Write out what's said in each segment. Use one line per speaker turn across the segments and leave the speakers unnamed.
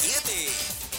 7.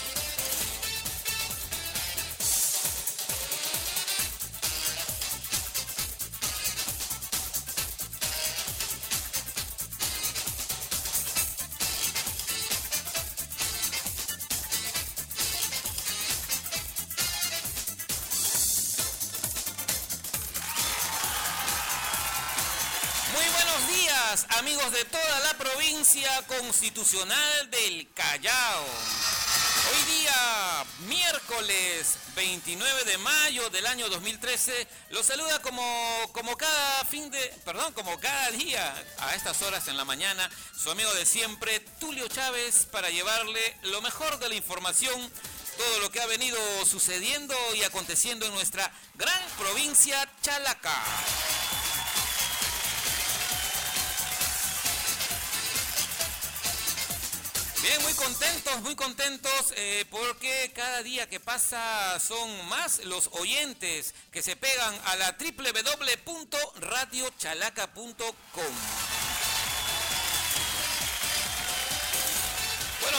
Amigos de toda la provincia constitucional del Callao. Hoy día, miércoles 29 de mayo del año 2013, los saluda como cada día a estas horas en la mañana, su amigo de siempre, Tulio Chávez, para llevarle lo mejor de la información, todo lo que ha venido sucediendo y aconteciendo en nuestra gran provincia Chalaca. Bien, muy contentos porque cada día que pasa son más los oyentes que se pegan a la www.radiochalaca.com. Bueno,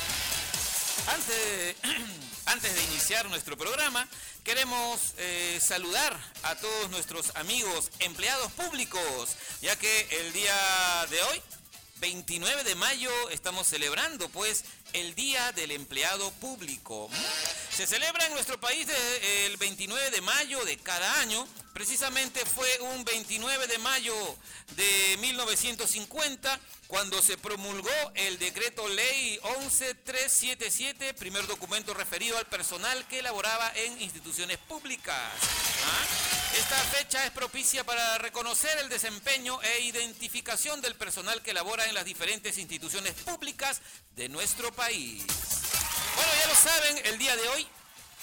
antes de iniciar nuestro programa, queremos saludar a todos nuestros amigos empleados públicos, ya que el día de hoy, 29 de mayo, estamos celebrando pues el Día del Empleado Público. Se celebra en nuestro país el 29 de mayo de cada año. Precisamente fue un 29 de mayo de 1950 cuando se promulgó el decreto ley 11377, primer documento referido al personal que laboraba en instituciones públicas. Esta fecha es propicia para reconocer el desempeño e identificación del personal que labora en las diferentes instituciones públicas de nuestro país. Bueno, ya lo saben, el día de hoy,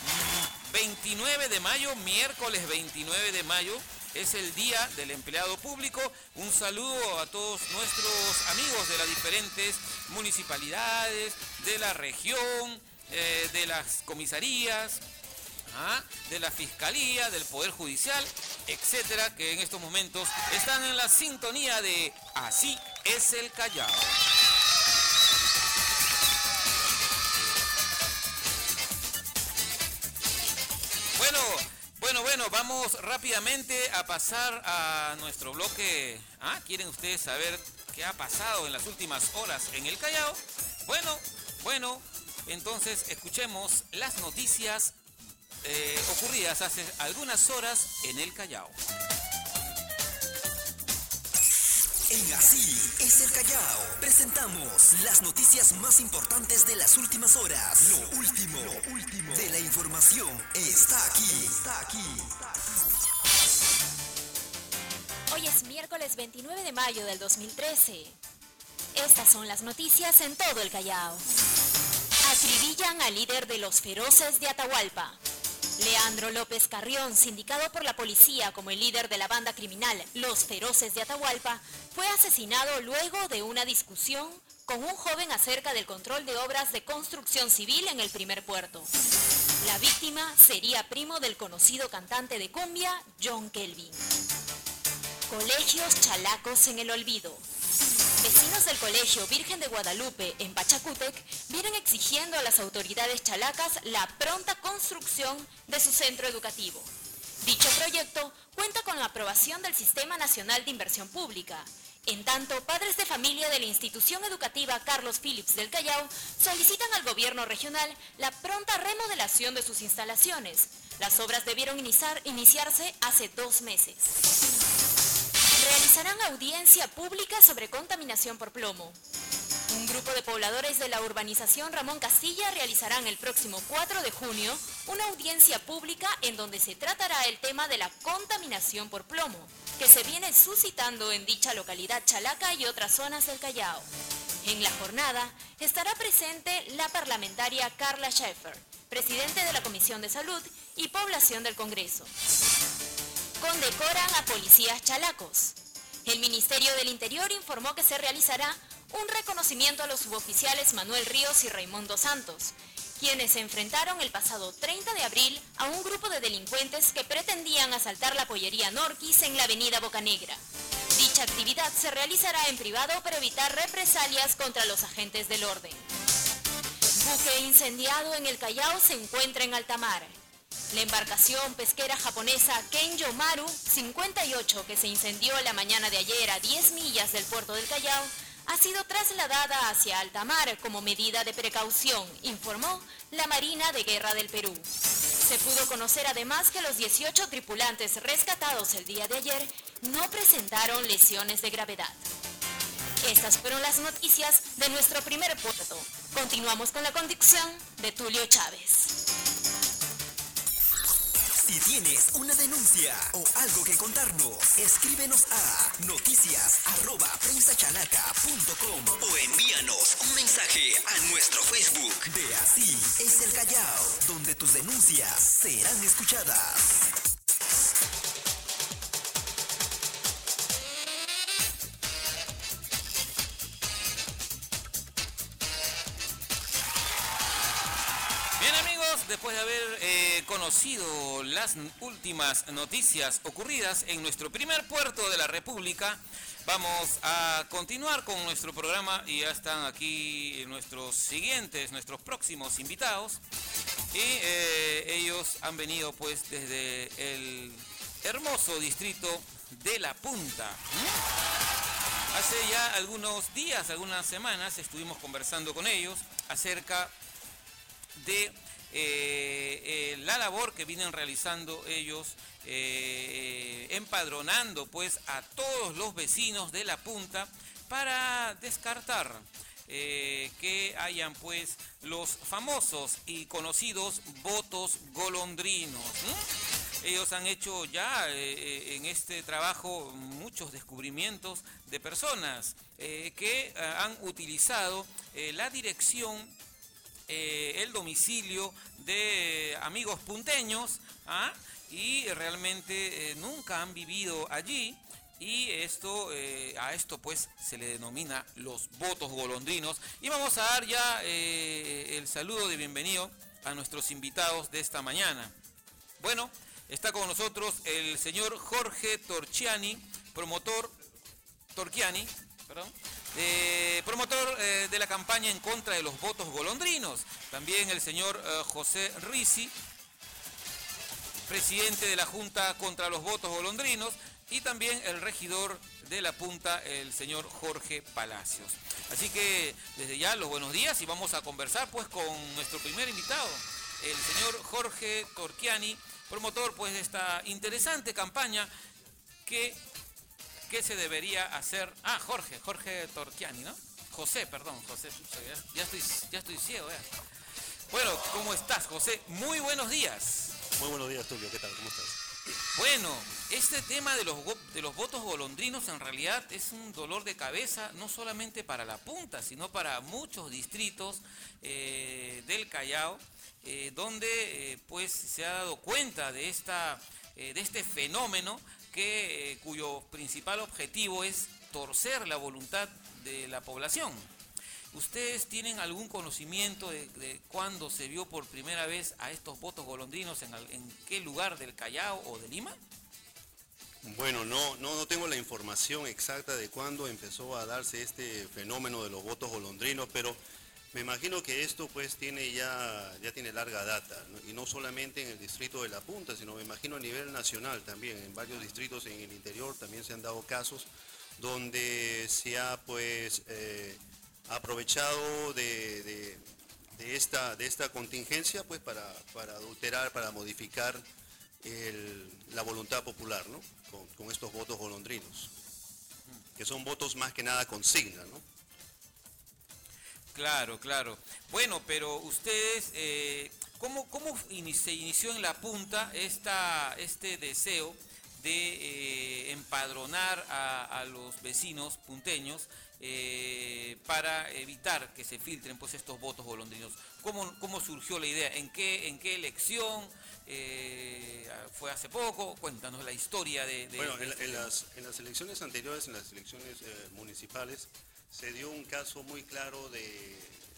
29 de mayo, miércoles 29 de mayo, es el Día del Empleado Público. Un saludo a todos nuestros amigos de las diferentes municipalidades, de la región, de las comisarías, de la Fiscalía, del Poder Judicial, etcétera, que en estos momentos están en la sintonía de Así es el Callao. Bueno, vamos rápidamente a pasar a nuestro bloque. ¿Quieren ustedes saber qué ha pasado en las últimas horas en el Callao? Bueno, entonces escuchemos las noticias ocurridas hace algunas horas en el Callao.
En Así es el Callao, presentamos las noticias más importantes de las últimas horas. Lo último de la información está aquí.
Hoy es miércoles 29 de mayo del 2013. Estas son las noticias en todo el Callao. Acribillan al líder de los feroces de Atahualpa. Leandro López Carrión, sindicado por la policía como el líder de la banda criminal Los Feroces de Atahualpa, fue asesinado luego de una discusión con un joven acerca del control de obras de construcción civil en el primer puerto. La víctima sería primo del conocido cantante de cumbia, John Kelvin. Colegios chalacos en el olvido. Vecinos del Colegio Virgen de Guadalupe en Pachacútec vienen exigiendo a las autoridades chalacas la pronta construcción de su centro educativo. Dicho proyecto cuenta con la aprobación del Sistema Nacional de Inversión Pública. En tanto, padres de familia de la institución educativa Carlos Phillips del Callao solicitan al gobierno regional la pronta remodelación de sus instalaciones. Las obras debieron iniciarse hace 2 meses. Realizarán audiencia pública sobre contaminación por plomo. Un grupo de pobladores de la urbanización Ramón Castilla realizarán el próximo 4 de junio una audiencia pública en donde se tratará el tema de la contaminación por plomo, que se viene suscitando en dicha localidad chalaca y otras zonas del Callao. En la jornada estará presente la parlamentaria Carla Schaeffer, presidente de la Comisión de Salud y Población del Congreso. Condecoran a policías chalacos. El Ministerio del Interior informó que se realizará un reconocimiento a los suboficiales Manuel Ríos y Raimundo Santos, quienes se enfrentaron el pasado 30 de abril a un grupo de delincuentes que pretendían asaltar la pollería Norquis en la avenida Bocanegra. Dicha actividad se realizará en privado para evitar represalias contra los agentes del orden. Buque incendiado en el Callao se encuentra en alta mar. La embarcación pesquera japonesa Kenjo Maru 58, que se incendió la mañana de ayer a 10 millas del puerto del Callao, ha sido trasladada hacia alta mar como medida de precaución, informó la Marina de Guerra del Perú. Se pudo conocer además que los 18 tripulantes rescatados el día de ayer no presentaron lesiones de gravedad. Estas fueron las noticias de nuestro primer puerto. Continuamos con la conducción de Tulio Chávez.
Si tienes una denuncia o algo que contarnos, escríbenos a noticias@prensachalaca.com o envíanos un mensaje a nuestro Facebook de Así es el Callao, donde tus denuncias serán escuchadas.
Bien amigos, después de haber conocido las últimas noticias ocurridas en nuestro primer puerto de la República, vamos a continuar con nuestro programa y ya están aquí nuestros próximos invitados y ellos han venido pues desde el hermoso distrito de La Punta. Hace ya algunos días, algunas semanas estuvimos conversando con ellos acerca de la labor que vienen realizando ellos empadronando pues a todos los vecinos de La Punta para descartar que hayan pues los famosos y conocidos votos golondrinos. Ellos han hecho ya en este trabajo muchos descubrimientos de personas que han utilizado la dirección, el domicilio de amigos punteños, y realmente nunca han vivido allí, y a esto pues se le denomina los votos golondrinos. Y vamos a dar ya el saludo de bienvenido a nuestros invitados de esta mañana. Bueno, está con nosotros el señor Jorge promotor de la campaña en contra de los votos golondrinos. También el señor José Rizzi, presidente de la Junta contra los votos golondrinos, y también el regidor de La Punta, el señor Jorge Palacios. Así que desde ya los buenos días y vamos a conversar pues con nuestro primer invitado, el señor Jorge Torchiani, promotor pues de esta interesante campaña que se debería hacer. Jorge Torchiani, ¿no? José, ya estoy ciego, ya. Bueno, ¿cómo estás, José? Muy buenos días.
Muy buenos días, Tulio, ¿qué tal? ¿Cómo estás?
Bueno, este tema de los votos golondrinos en realidad es un dolor de cabeza, no solamente para La Punta, sino para muchos distritos del Callao, donde pues se ha dado cuenta de este fenómeno cuyo principal objetivo es torcer la voluntad de la población. ¿Ustedes tienen algún conocimiento de cuándo se vio por primera vez a estos votos golondrinos, en qué lugar del Callao o de Lima?
Bueno, no tengo la información exacta de cuándo empezó a darse este fenómeno de los votos golondrinos, pero me imagino que esto pues ya tiene larga data, ¿no? Y no solamente en el distrito de La Punta, sino me imagino a nivel nacional también. En varios distritos en el interior también se han dado casos donde se ha pues aprovechado de esta contingencia pues para adulterar, para modificar la voluntad popular, ¿no? Con estos votos golondrinos, que son votos más que nada consigna, ¿no?
Claro. Bueno, pero ustedes, ¿cómo se inició en La Punta este deseo de empadronar a los vecinos punteños para evitar que se filtren pues estos votos golondrinos? ¿Cómo surgió la idea? ¿En qué elección? ¿Fue hace poco? Cuéntanos la historia de
Bueno, en las elecciones anteriores, en las elecciones municipales, se dio un caso muy claro de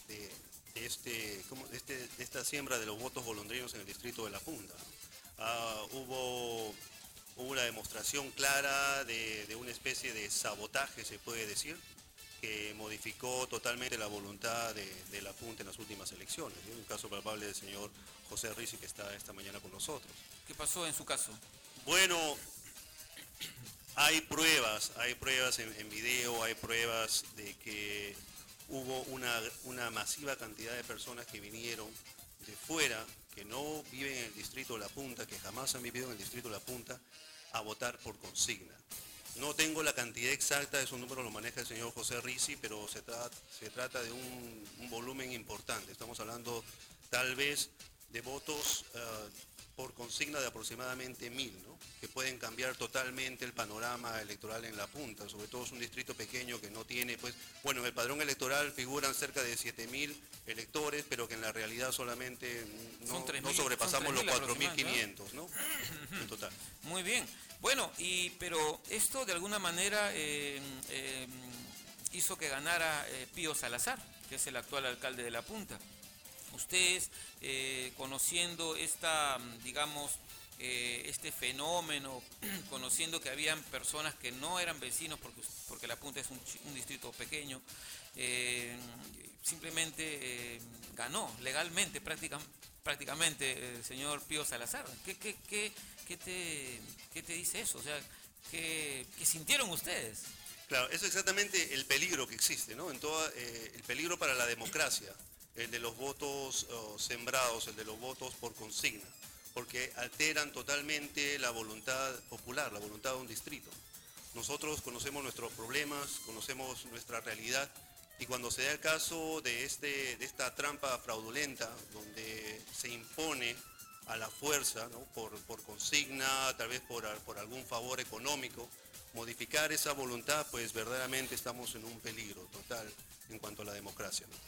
esta siembra de los votos golondrinos en el distrito de La Punta. Hubo una demostración clara de una especie de sabotaje, se puede decir, que modificó totalmente la voluntad de la Punta en las últimas elecciones. ¿No? Un caso palpable del señor José Rizzi, que está esta mañana con nosotros.
¿Qué pasó en su caso?
Bueno, hay pruebas en video, hay pruebas de que hubo una masiva cantidad de personas que vinieron de fuera, que no viven en el distrito de La Punta, que jamás han vivido en el distrito de La Punta, a votar por consigna. No tengo la cantidad exacta, esos números lo maneja el señor José Rizzi, pero se trata de un volumen importante. Estamos hablando tal vez de votos por consigna de aproximadamente 1000, ¿no? Que pueden cambiar totalmente el panorama electoral en La Punta. Sobre todo es un distrito pequeño que no tiene, pues, bueno, en el padrón electoral figuran cerca de 7000 electores, pero que en la realidad solamente no sobrepasamos los 4500, ¿no? En total.
Muy bien. Bueno, pero esto de alguna manera hizo que ganara Pío Salazar, que es el actual alcalde de La Punta. Ustedes, conociendo este fenómeno, conociendo que habían personas que no eran vecinos, porque La Punta es un distrito pequeño, simplemente ganó legalmente prácticamente el señor Pío Salazar. ¿Qué te dice eso? O sea, ¿qué sintieron ustedes?
Claro, eso es exactamente el peligro que existe, ¿no? El peligro para la democracia, el de los votos sembrados, el de los votos por consigna, porque alteran totalmente la voluntad popular, la voluntad de un distrito. Nosotros conocemos nuestros problemas, conocemos nuestra realidad, y cuando se da el caso de esta trampa fraudulenta, donde se impone a la fuerza, ¿no? por consigna, tal vez por algún favor económico, modificar esa voluntad, pues verdaderamente estamos en un peligro total en cuanto a la democracia, ¿no?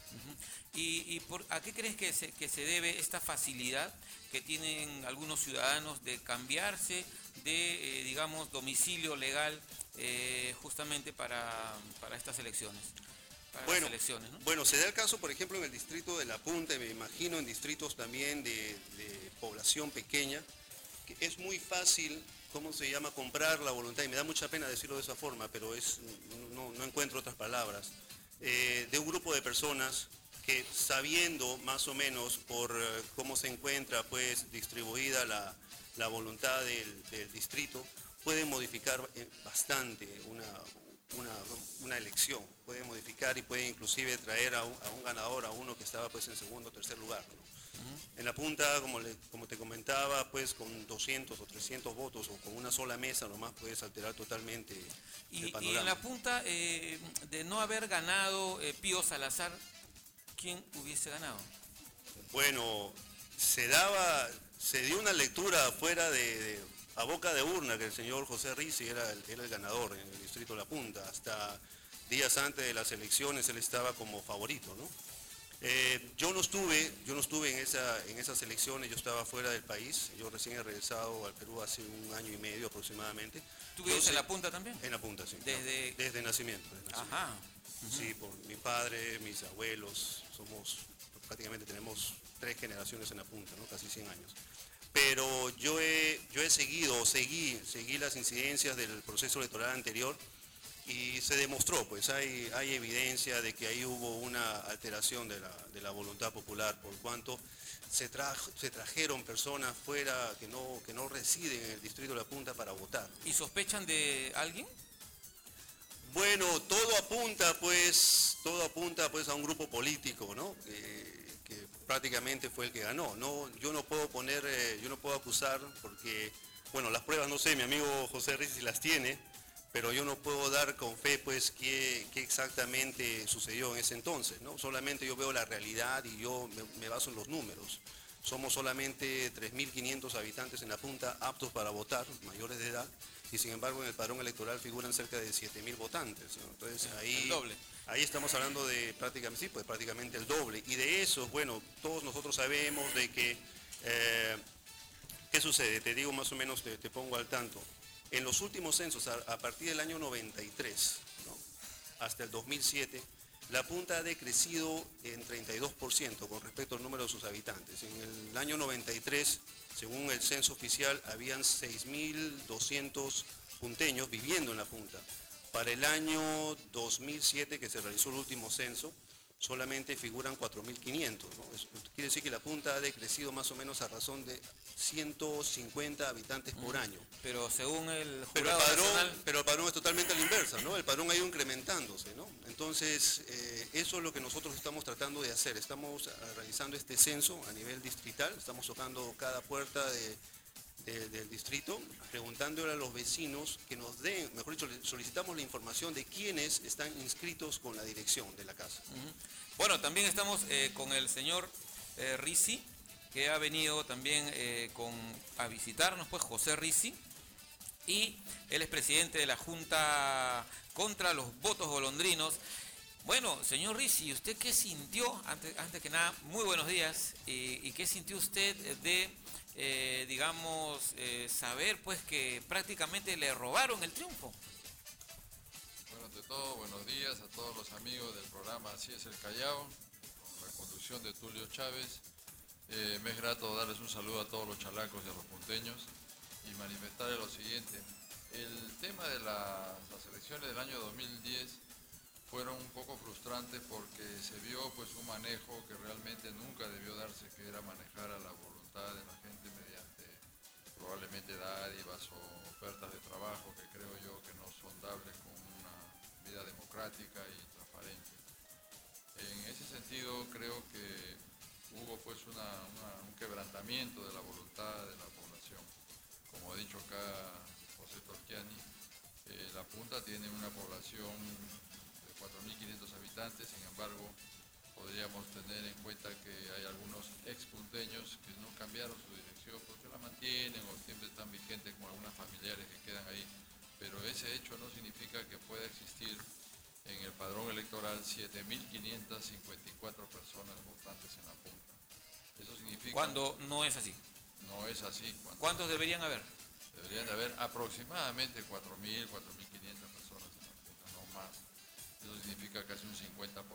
¿A qué crees que se debe esta facilidad que tienen algunos ciudadanos de cambiarse de, digamos, domicilio legal justamente para estas elecciones? ¿No?
Bueno, se da el caso, por ejemplo, en el distrito de La Punta, y me imagino en distritos también de población pequeña, que es muy fácil, comprar la voluntad, y me da mucha pena decirlo de esa forma, pero no encuentro otras palabras, de un grupo de personas que, sabiendo más o menos por cómo se encuentra pues distribuida la voluntad del distrito, pueden modificar bastante una elección, pueden modificar y pueden inclusive traer a un ganador, a uno que estaba pues en segundo o tercer lugar, ¿no? En La Punta, como te comentaba, pues con 200 o 300 votos o con una sola mesa nomás puedes alterar totalmente el panorama.
Y en La Punta, de no haber ganado Pío Salazar, ¿quién hubiese ganado?
Bueno, se dio una lectura fuera a boca de urna que el señor José Rizzi era el ganador en el distrito de La Punta. Hasta días antes de las elecciones él estaba como favorito, ¿no? Yo no estuve en esas elecciones, yo estaba fuera del país, yo recién he regresado al Perú hace 1 año y medio aproximadamente.
¿Tú vives en La Punta también?
En La Punta, sí.
Desde
nacimiento.
Ajá.
Sí, por mi padre, mis abuelos, prácticamente tenemos 3 generaciones en La Punta, ¿no? Casi 100 años. Pero yo seguí las incidencias del proceso electoral anterior, y se demostró, pues hay evidencia de que ahí hubo una alteración de la voluntad popular, por cuanto se trajeron personas fuera que no residen en el distrito de La Punta para votar.
¿Y sospechan de alguien?
Bueno, todo apunta pues a un grupo político, ¿no? Que prácticamente fue el que ganó. Yo no puedo acusar porque, bueno, las pruebas no sé, mi amigo José Rizzi las tiene, pero yo no puedo dar con fe pues qué exactamente sucedió en ese entonces, ¿no? Solamente yo veo la realidad y yo me baso en los números. Somos solamente 3.500 habitantes en La Punta aptos para votar, mayores de edad, y sin embargo en el padrón electoral figuran cerca de 7.000 votantes, ¿no? Entonces
el doble.
Ahí estamos hablando de prácticamente el doble. Y de eso, bueno, todos nosotros sabemos de que, ¿qué sucede? Te digo más o menos, te pongo al tanto. En los últimos censos, a partir del año 93, ¿no? Hasta el 2007, La Punta ha decrecido en 32% con respecto al número de sus habitantes. En el año 93, según el censo oficial, habían 6.200 punteños viviendo en La Punta. Para el año 2007, que se realizó el último censo, solamente figuran 4.500, ¿no? Quiere decir que la punta ha decrecido más o menos a razón de 150 habitantes por año.
Pero según el
Pero
jurado nacional...
el padrón es totalmente a la inversa, ¿no? El padrón ha ido incrementándose, ¿no? Entonces, eso es lo que nosotros estamos tratando de hacer. Estamos realizando este censo a nivel distrital, estamos tocando cada puerta del distrito, preguntándole a los vecinos que nos den, mejor dicho, solicitamos la información de quiénes están inscritos con la dirección de la casa.
Bueno, también estamos con el señor Rizzi, que ha venido también a visitarnos, pues José Rizzi, y él es presidente de la Junta contra los Votos Golondrinos. Bueno, señor Rizzi, ¿usted qué sintió? Antes que nada, muy buenos días. ¿Y qué sintió usted de, saber pues que prácticamente le robaron el triunfo?
Bueno, ante todo, buenos días a todos los amigos del programa Así es el Callao, con la conducción de Tulio Chávez. Me es grato darles un saludo a todos los chalacos y a los punteños y manifestarles lo siguiente. El tema de las elecciones del año 2010 fueron un poco frustrantes porque se vio pues un manejo que realmente nunca debió darse, que era manejar a la voluntad de la gente mediante probablemente dádivas o ofertas de trabajo que creo yo que no son dables con una vida democrática y transparente. En ese sentido creo que hubo pues un quebrantamiento de la voluntad de la población. Como ha dicho acá José Torquiani, la Punta tiene una población de 4.500 habitantes, sin embargo, podríamos tener en cuenta que hay algunos expunteños que no cambiaron su dirección porque la mantienen o siempre están vigentes con algunas familiares que quedan ahí, pero ese hecho no significa que pueda existir en el padrón electoral 7.554 personas votantes en la Punta. Eso significa...
Cuando no es así.
No es así.
¿Cuántos deberían haber?
Deberían de haber aproximadamente 4.000, 4.500 personas en la Punta, no más. Eso significa casi un 50%,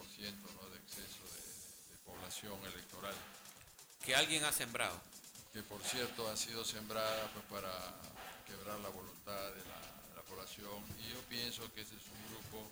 ¿no?, de exceso de población electoral.
Que alguien ha sembrado.
Que por cierto ha sido sembrada pues, para quebrar la voluntad de la población. Y yo pienso que ese es un grupo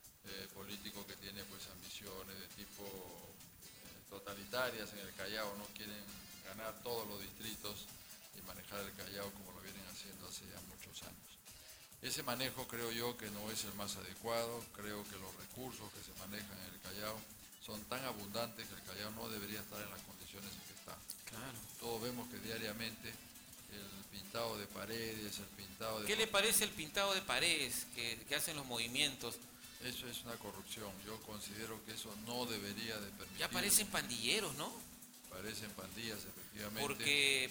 político que tiene pues ambiciones de tipo totalitarias en el Callao, no quieren ganar todos los distritos y manejar el Callao como lo vienen haciendo hace ya muchos años. Ese manejo creo yo que no es el más adecuado, creo que los recursos que se manejan en el Callao son tan abundantes que el Callao no debería estar en las condiciones en que está.
Claro.
Todos vemos que diariamente el pintado de paredes, el pintado de...
¿Qué le parece el pintado de paredes que hacen los movimientos?
Eso es una corrupción. Yo considero que eso no debería de permitir.
Ya parecen pandilleros, ¿no?
Parecen pandillas, efectivamente.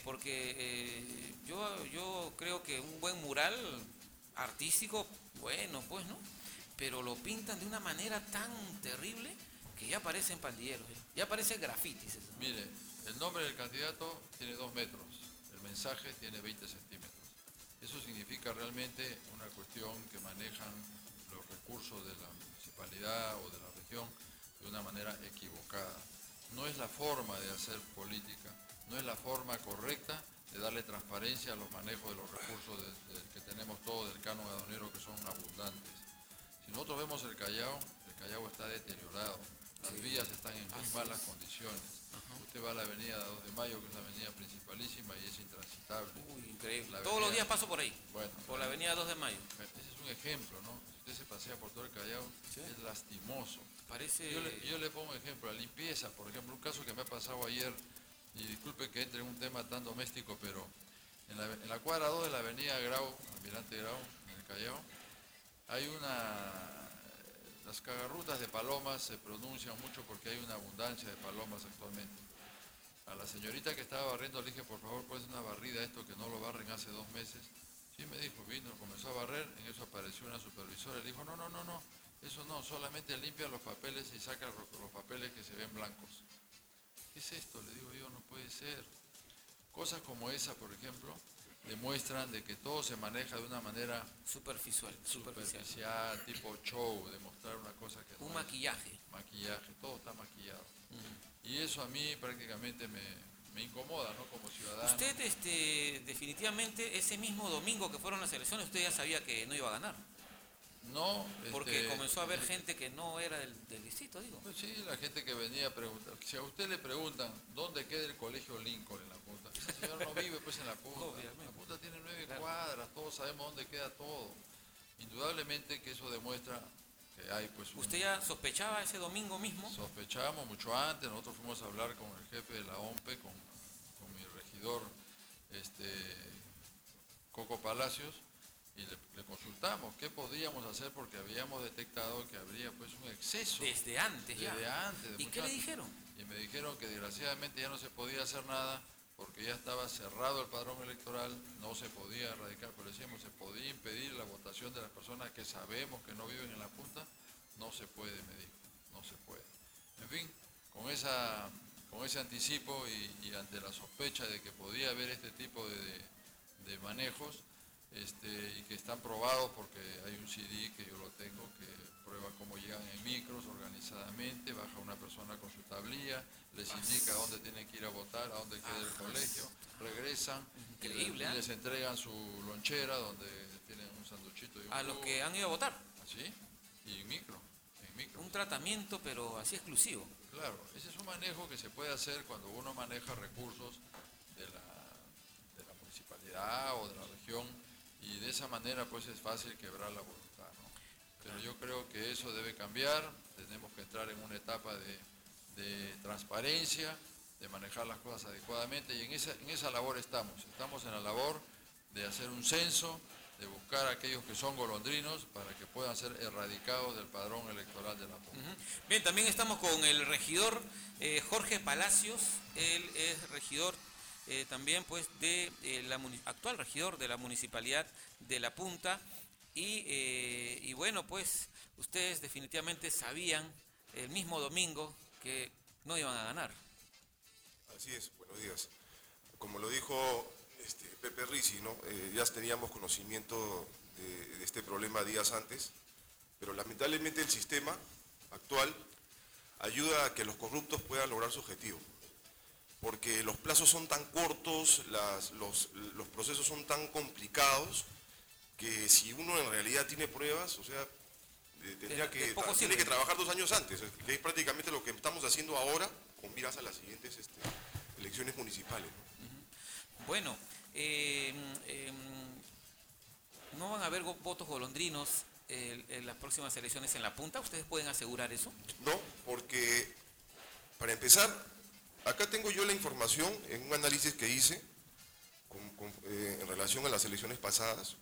Porque yo creo que un buen mural artístico, bueno, pues, ¿no? Pero lo pintan de una manera tan terrible que ya parecen pandilleros, ya parecen grafitis. Eso.
Mire, el nombre del candidato tiene 2 metros, el mensaje tiene 20 centímetros. Eso significa realmente una cuestión que manejan los recursos de la municipalidad o de la región de una manera equivocada. No es la forma de hacer política, no es la forma correcta de darle transparencia a los manejos de los recursos que tenemos todos del canon aduanero, que son abundantes. Si nosotros vemos el Callao está deteriorado, las vías están en muy malas condiciones. Usted va a la avenida 2 de Mayo, que es la avenida principalísima, y es intransitable.
Uy, increíble. Todos los días paso por ahí,
bueno,
por la avenida 2 de Mayo.
Ese es un ejemplo, ¿no? Si usted se pasea por todo el Callao, ¿sí?, es lastimoso.
Parece...
Yo le pongo un ejemplo, la limpieza, por ejemplo, un caso que me ha pasado ayer, y disculpe que entre en un tema tan doméstico, pero en la cuadra 2 de la avenida Grau, Almirante Grau, en el Callao, hay las cagarrutas de palomas se pronuncian mucho porque hay una abundancia de palomas actualmente. A la señorita que estaba barriendo le dije, por favor, ¿puedes una barrida esto que no lo barren hace 2 meses? Sí, me dijo, vino, comenzó a barrer, en eso apareció una supervisora, le dijo, no, eso no, solamente limpia los papeles y saca los papeles que se ven blancos. ¿Qué es esto? Le digo yo, no puede ser. Cosas como esa, por ejemplo, demuestran de que todo se maneja de una manera
superficial,
tipo show, demostrar una cosa que
un
no
maquillaje.
Maquillaje, todo está maquillado. Y eso a mí prácticamente me incomoda, ¿no?, como ciudadano.
Usted definitivamente ese mismo domingo que fueron las elecciones, usted ya sabía que no iba a ganar.
No,
Porque comenzó a haber gente que no era del distrito, digo.
Pues sí, la gente que venía a preguntar. Si a usted le preguntan dónde queda el colegio Lincoln en la punta, ese señor no vive pues en la punta.
Obviamente.
La punta tiene 9
Claro.
cuadras, todos sabemos dónde queda todo. Indudablemente que eso demuestra que hay pues
¿Usted ya sospechaba ese domingo mismo?
Sospechábamos mucho antes, nosotros fuimos a hablar con el jefe de la OMPE, con mi regidor Coco Palacios, y le consultamos qué podíamos hacer porque habíamos detectado que habría pues un exceso.
Desde antes ya.
Desde antes.
¿Y qué le dijeron?
Y me dijeron que desgraciadamente ya no se podía hacer nada porque ya estaba cerrado el padrón electoral, no se podía erradicar, pero decíamos, se podía impedir la votación de las personas que sabemos que no viven en la punta, no se puede, me dijo, no se puede. En fin, con ese anticipo y ante la sospecha de que podía haber este tipo de manejos, y que están probados porque hay un CD que yo lo tengo que prueba cómo llegan en micros organizadamente, baja una persona con su tablilla, les indica a dónde tienen que ir a votar, a dónde queda el colegio, regresan
Increíble,
y les entregan su lonchera donde tienen un sanduchito y un
A los
jugo.
que han ido a votar.
¿Así? Y en micro.
Un tratamiento, pero así exclusivo.
Claro, ese es un manejo que se puede hacer cuando uno maneja recursos de la municipalidad o de la región, y de esa manera pues es fácil quebrar la voluntad, ¿no? Pero yo creo que eso debe cambiar, tenemos que entrar en una etapa de transparencia, de manejar las cosas adecuadamente, y en esa labor estamos en la labor de hacer un censo, de buscar a aquellos que son golondrinos para que puedan ser erradicados del padrón electoral de la punta.
Bien, también estamos con el regidor Jorge Palacios, él es regidor también pues de actual regidor de la Municipalidad de La Punta, y bueno, pues ustedes definitivamente sabían el mismo domingo que no iban a ganar.
Así es, buenos días. Como lo dijo Pepe Rizzi, ¿no? Ya teníamos conocimiento de este problema días antes, pero lamentablemente el sistema actual ayuda a que los corruptos puedan lograr su objetivo, porque los plazos son tan cortos, los procesos son tan complicados, que si uno en realidad tiene pruebas, o sea, tiene que trabajar 2 años antes, que es prácticamente lo que estamos haciendo ahora con miras a las siguientes elecciones municipales, ¿no?
Bueno, ¿no van a haber votos golondrinos en las próximas elecciones en La Punta? ¿Ustedes pueden asegurar eso?
No, porque para empezar, acá tengo yo la información en un análisis que hice en relación a las elecciones pasadas,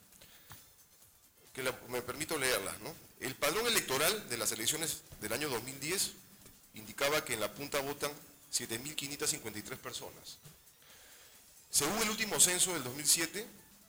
que me permito leerlas, ¿no? El padrón electoral de las elecciones del año 2010 indicaba que en La Punta votan 7.553 personas. Según el último censo del 2007,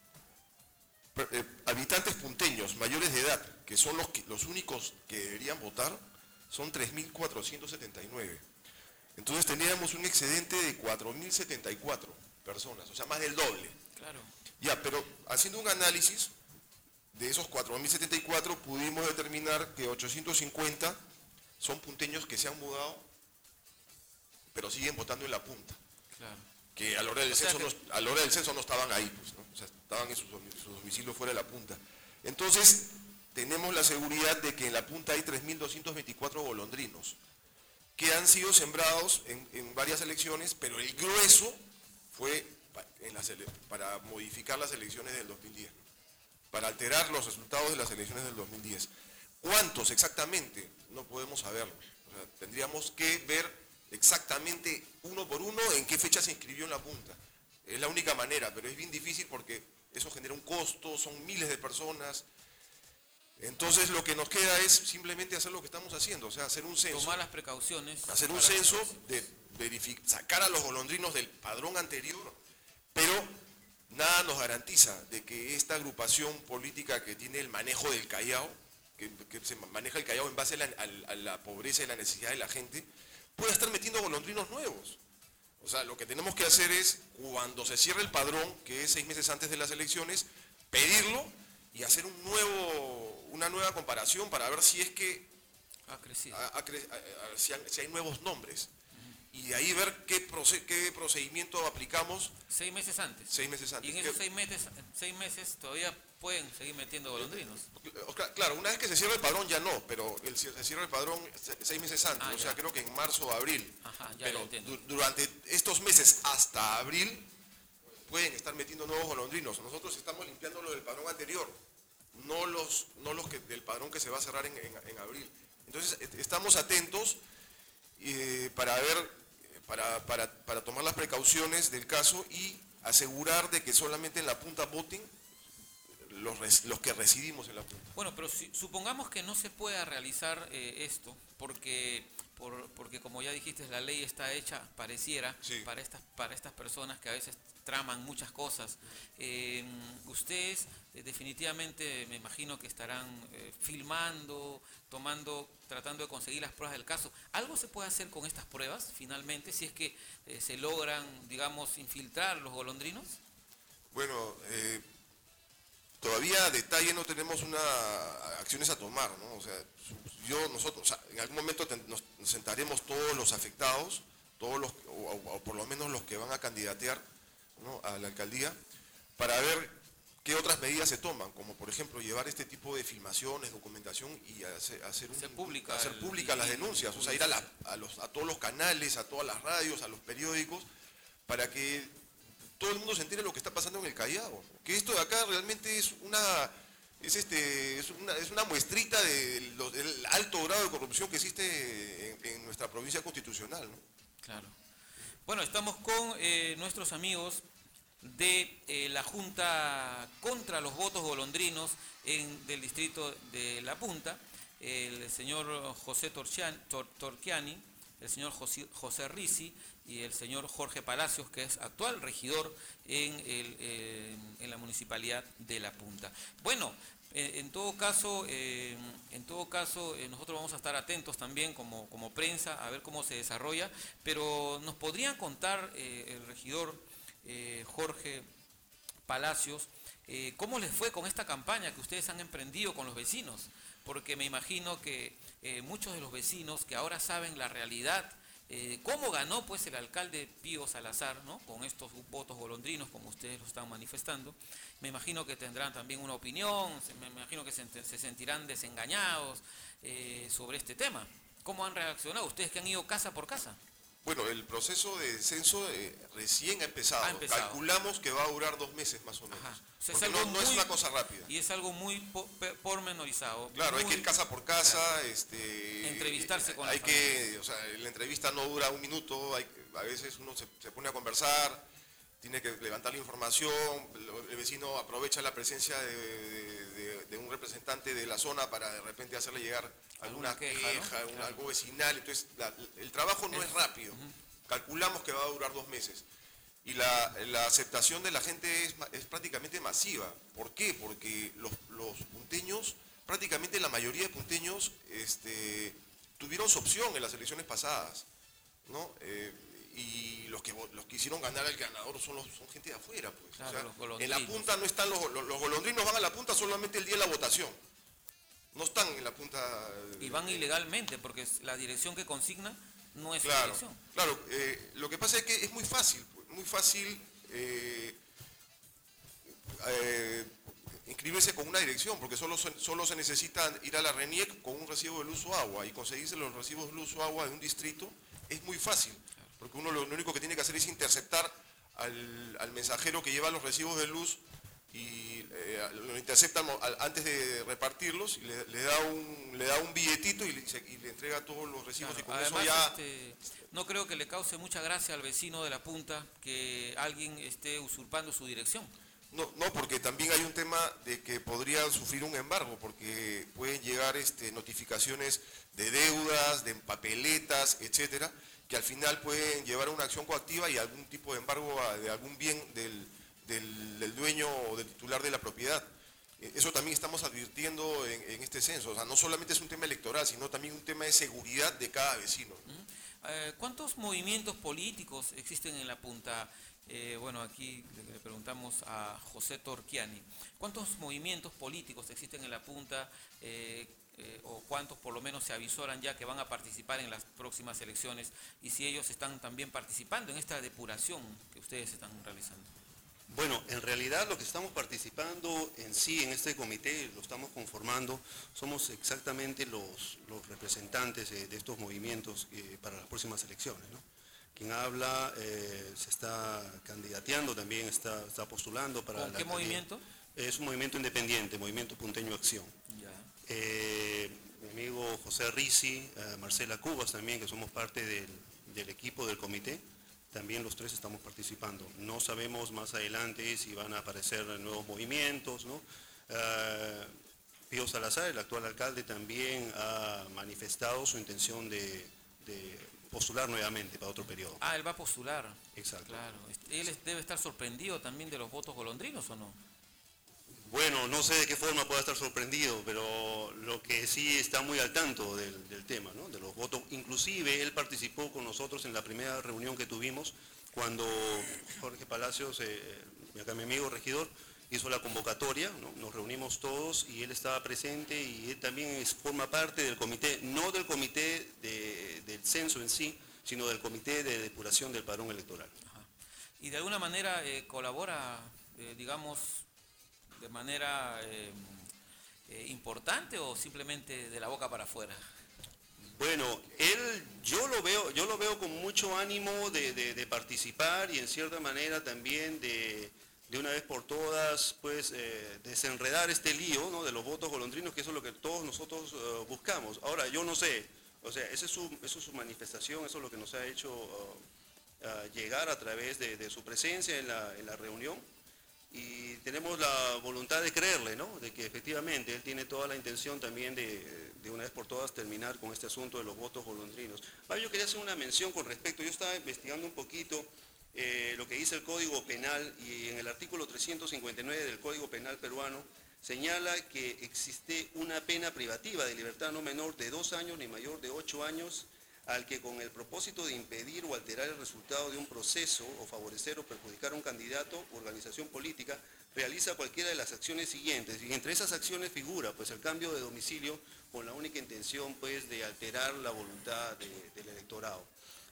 habitantes punteños mayores de edad, que son los únicos que deberían votar, son 3.479. Entonces teníamos un excedente de 4.074 personas, o sea, más del doble.
Claro.
Ya, pero haciendo un análisis de esos 4.074 pudimos determinar que 850 son punteños que se han mudado, pero siguen votando en La Punta.
Claro.
Que a la hora del censo no estaban ahí, pues, ¿no? O sea, estaban en su domicilio fuera de La Punta. Entonces, tenemos la seguridad de que en La Punta hay 3.224 golondrinos, que han sido sembrados en varias elecciones, pero el grueso fue para modificar las elecciones del 2010, para alterar los resultados de las elecciones del 2010. ¿Cuántos exactamente? No podemos saberlo. O sea, tendríamos que ver exactamente uno por uno en qué fecha se inscribió en La Punta. Es la única manera, pero es bien difícil porque eso genera un costo, son miles de personas. Entonces lo que nos queda es simplemente hacer lo que estamos haciendo, o sea, hacer un censo.
Tomar las precauciones.
Hacer un censo de sacar a los golondrinos del padrón anterior, pero nada nos garantiza de que esta agrupación política que tiene el manejo del Callao, que se maneja el Callao en base a la pobreza y la necesidad de la gente, pueda estar metiendo golondrinos nuevos. O sea, lo que tenemos que hacer es, cuando se cierre el padrón, que es 6 meses antes de las elecciones, pedirlo y hacer una nueva comparación para ver si es que
ha crecido.
si hay nuevos nombres. y de ahí ver qué procedimiento aplicamos
6 meses antes.
6 meses antes.
Y en esos 6 meses todavía pueden seguir metiendo golondrinos.
Claro, una vez que se cierra el padrón ya no, pero se cierra el padrón 6 meses antes, o sea, creo que en marzo o abril.
Ajá, ya
pero
entiendo.
Durante estos meses hasta abril pueden estar metiendo nuevos golondrinos. Nosotros estamos limpiando lo del padrón anterior, no los del padrón que se va a cerrar en abril. Entonces estamos atentos para ver, para tomar las precauciones del caso y asegurar de que solamente en la punta voten los que residimos en la punta.
Bueno, pero supongamos que no se pueda realizar esto, porque como ya dijiste, la ley está hecha, pareciera,
sí,
para estas personas que a veces traman muchas cosas. Ustedes definitivamente me imagino que estarán filmando, tratando de conseguir las pruebas del caso. ¿Algo se puede hacer con estas pruebas finalmente si es que se logran, digamos, infiltrar los golondrinos?
Bueno, todavía a detalle no tenemos acciones a tomar, ¿no? O sea, nosotros, en algún momento nos sentaremos todos los afectados, o por lo menos los que van a candidatear, ¿no?, a la alcaldía, para ver qué otras medidas se toman, como por ejemplo llevar este tipo de filmaciones, documentación y hacer públicas las denuncias, o sea, ir a todos los canales, a todas las radios, a los periódicos, para que todo el mundo se entere de lo que está pasando en el Callao. Que esto de acá realmente es una muestrita del alto grado de corrupción que existe en nuestra provincia constitucional, ¿no?
Claro. Bueno, estamos con nuestros amigos de la Junta contra los votos golondrinos del distrito de La Punta, el señor José Torchiani, el señor José Risi y el señor Jorge Palacios, que es actual regidor en la municipalidad de La Punta. Bueno, en todo caso, nosotros vamos a estar atentos también como prensa a ver cómo se desarrolla, pero ¿nos podrían contar, el regidor Jorge Palacios, cómo les fue con esta campaña que ustedes han emprendido con los vecinos? Porque me imagino que muchos de los vecinos que ahora saben la realidad, cómo ganó pues el alcalde Pío Salazar, ¿no?, con estos votos golondrinos, como ustedes lo están manifestando, me imagino que tendrán también una opinión, me imagino que se sentirán desengañados sobre este tema. ¿Cómo han reaccionado ustedes que han ido casa por casa?
Bueno, el proceso de censo recién ha empezado. Calculamos que va a durar 2 meses más o menos.
Ajá. O sea,
porque no es una cosa rápida.
Y es algo muy pormenorizado.
Claro, hay que ir casa por casa. Claro.
Entrevistarse con la familia.
O sea, la entrevista no dura 1 minuto, a veces uno se pone a conversar, tiene que levantar la información, el vecino aprovecha la presencia de un representante de la zona para de repente hacerle llegar alguna queja, ¿no? Claro. Algo vecinal. Entonces, el trabajo no es rápido. Calculamos que va a durar 2 meses. Y la aceptación de la gente es prácticamente masiva. ¿Por qué? Porque los punteños, prácticamente la mayoría de punteños, tuvieron su opción en las elecciones pasadas, ¿no? Y los que hicieron ganar al ganador son gente de afuera, pues.
Claro,
o sea, en la punta no están los golondrinos, van a la punta solamente el día de la votación. No están en la punta.
Y van ilegalmente, porque la dirección que consigna no es
claro,
dirección.
Claro, lo que pasa es que es muy fácil inscribirse con una dirección, porque solo se necesita ir a la RENIEC con un recibo de luz o agua, y conseguirse los recibos de luz o agua de un distrito es muy fácil, porque uno lo único que tiene que hacer es interceptar al mensajero que lleva los recibos de luz, y lo interceptan antes de repartirlos, y le da un billetito y le entrega todos los recibos.
Claro,
y con
además,
eso ya...
no creo que le cause mucha gracia al vecino de La Punta que alguien esté usurpando su dirección.
No, porque también hay un tema de que podría sufrir un embargo, porque pueden llegar notificaciones de deudas, de papeletas, etcétera, que al final pueden llevar a una acción coactiva y algún tipo de embargo de algún bien del dueño o del titular de la propiedad. Eso también estamos advirtiendo en este censo. O sea, no solamente es un tema electoral, sino también un tema de seguridad de cada vecino.
¿Cuántos movimientos políticos existen en La Punta? Bueno, aquí le preguntamos a José Torquiani, ¿cuántos movimientos políticos existen en la punta o cuántos por lo menos se avisoran ya que van a participar en las próximas elecciones y si ellos están también participando en esta depuración que ustedes están realizando?
Bueno, en realidad lo que estamos participando en sí, en este comité, lo estamos conformando, somos exactamente los representantes de estos movimientos para las próximas elecciones, ¿no? Quien habla se está candidateando también, está postulando para...
¿Con qué movimiento?
Es un movimiento independiente, Movimiento Punteño Acción.
Ya.
Mi amigo José Risi, Marcela Cubas también, que somos parte del equipo del comité, también los tres estamos participando. No sabemos más adelante si van a aparecer nuevos movimientos, ¿no? Pío Salazar, el actual alcalde, también ha manifestado su intención de postular nuevamente para otro periodo.
Ah, él va a postular.
Exacto.
Claro. Él debe estar sorprendido también de los votos golondrinos, ¿o no?
Bueno, no sé de qué forma pueda estar sorprendido, pero lo que sí está muy al tanto del tema, ¿no? De los votos. Inclusive él participó con nosotros en la primera reunión que tuvimos cuando Jorge Palacios, acá mi amigo regidor, hizo la convocatoria, ¿no? Nos reunimos todos y él estaba presente y él también forma parte del comité, no del comité del censo en sí, sino del comité de depuración del padrón electoral.
Ajá. Y de alguna manera colabora, digamos, de manera importante o simplemente de la boca para afuera.
Bueno, yo lo veo con mucho ánimo de participar y en cierta manera también de una vez por todas, pues, desenredar este lío, ¿no? De los votos golondrinos, que eso es lo que todos nosotros buscamos. Ahora, yo no sé, o sea, eso es su manifestación, eso es lo que nos ha hecho llegar a través de su presencia en la reunión. Y tenemos la voluntad de creerle, ¿no? De que efectivamente él tiene toda la intención también de una vez por todas terminar con este asunto de los votos golondrinos. Yo quería hacer una mención con respecto, yo estaba investigando un poquito lo que dice el Código Penal y en el artículo 359 del Código Penal peruano señala que existe una pena privativa de libertad no menor de 2 años ni mayor de 8 años al que con el propósito de impedir o alterar el resultado de un proceso o favorecer o perjudicar a un candidato o organización política, realiza cualquiera de las acciones siguientes. Y entre esas acciones figura pues el cambio de domicilio con la única intención pues de alterar la voluntad del electorado.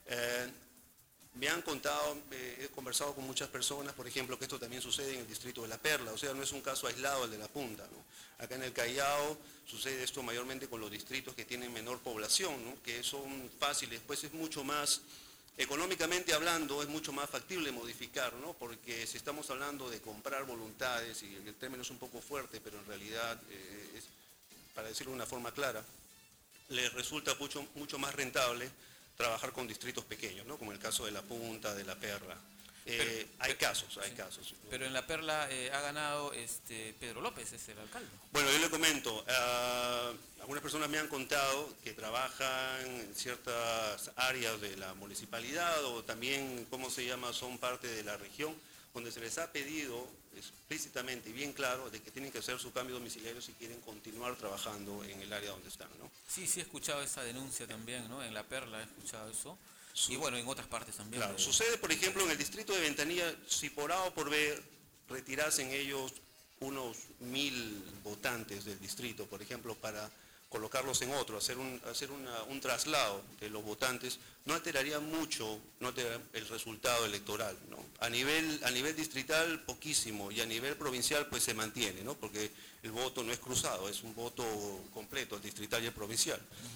Me han contado, he conversado con muchas personas, por ejemplo, que esto también sucede en el distrito de La Perla, o sea, no es un caso aislado el de La Punta, ¿no? Acá en el Callao sucede esto mayormente con los distritos que tienen menor población, ¿no? Que son fáciles, pues es mucho más, económicamente hablando, es mucho más factible modificar, ¿no? Porque si estamos hablando de comprar voluntades, y el término es un poco fuerte, pero en realidad, es, para decirlo de una forma clara, les resulta mucho más rentable trabajar con distritos pequeños, ¿no? Como el caso de La Punta, de La Perla. Hay casos.
Pero en La Perla ha ganado Pedro López, es el alcalde.
Bueno, yo le comento, algunas personas me han contado que trabajan en ciertas áreas de la municipalidad o también, ¿cómo se llama?, son parte de la región, donde se les ha pedido explícitamente y bien claro de que tienen que hacer su cambio domiciliario si quieren continuar trabajando en el área donde están, ¿no?
Sí, he escuchado esa denuncia también, ¿no? En La Perla he escuchado eso. Y bueno, en otras partes también.
Claro, sucede, por ejemplo, en el distrito de Ventanilla, si por A o por B retirasen ellos unos 1000 votantes del distrito, por ejemplo, para colocarlos en otro, hacer un traslado de los votantes, no alteraría mucho el resultado electoral, ¿no? A nivel distrital, poquísimo, y a nivel provincial, pues se mantiene, ¿no? Porque el voto no es cruzado, es un voto completo, el distrital y el provincial.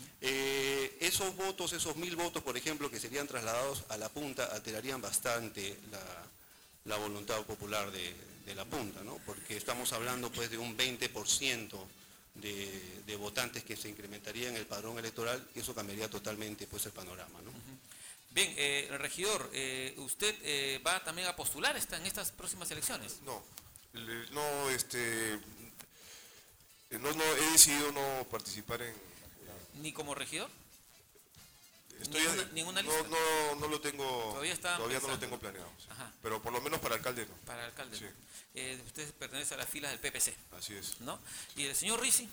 Esos votos, esos 1000 votos, por ejemplo, que serían trasladados a La Punta, alterarían bastante la voluntad popular de La Punta, ¿no? Porque estamos hablando, pues, de un 20% de votantes que se incrementaría en el padrón electoral y eso cambiaría totalmente pues el panorama, ¿no?
Bien, regidor, ¿usted va también a postular en estas próximas elecciones?
No, he decidido no participar en...
¿Ni como regidor? ¿Ninguna lista?
No lo tengo, todavía no lo tengo planeado, sí. Pero por lo menos para alcalde no.
Para alcalde,
sí.
No. Usted pertenece a las filas del PPC.
Así es.
¿No? Y el señor Risi,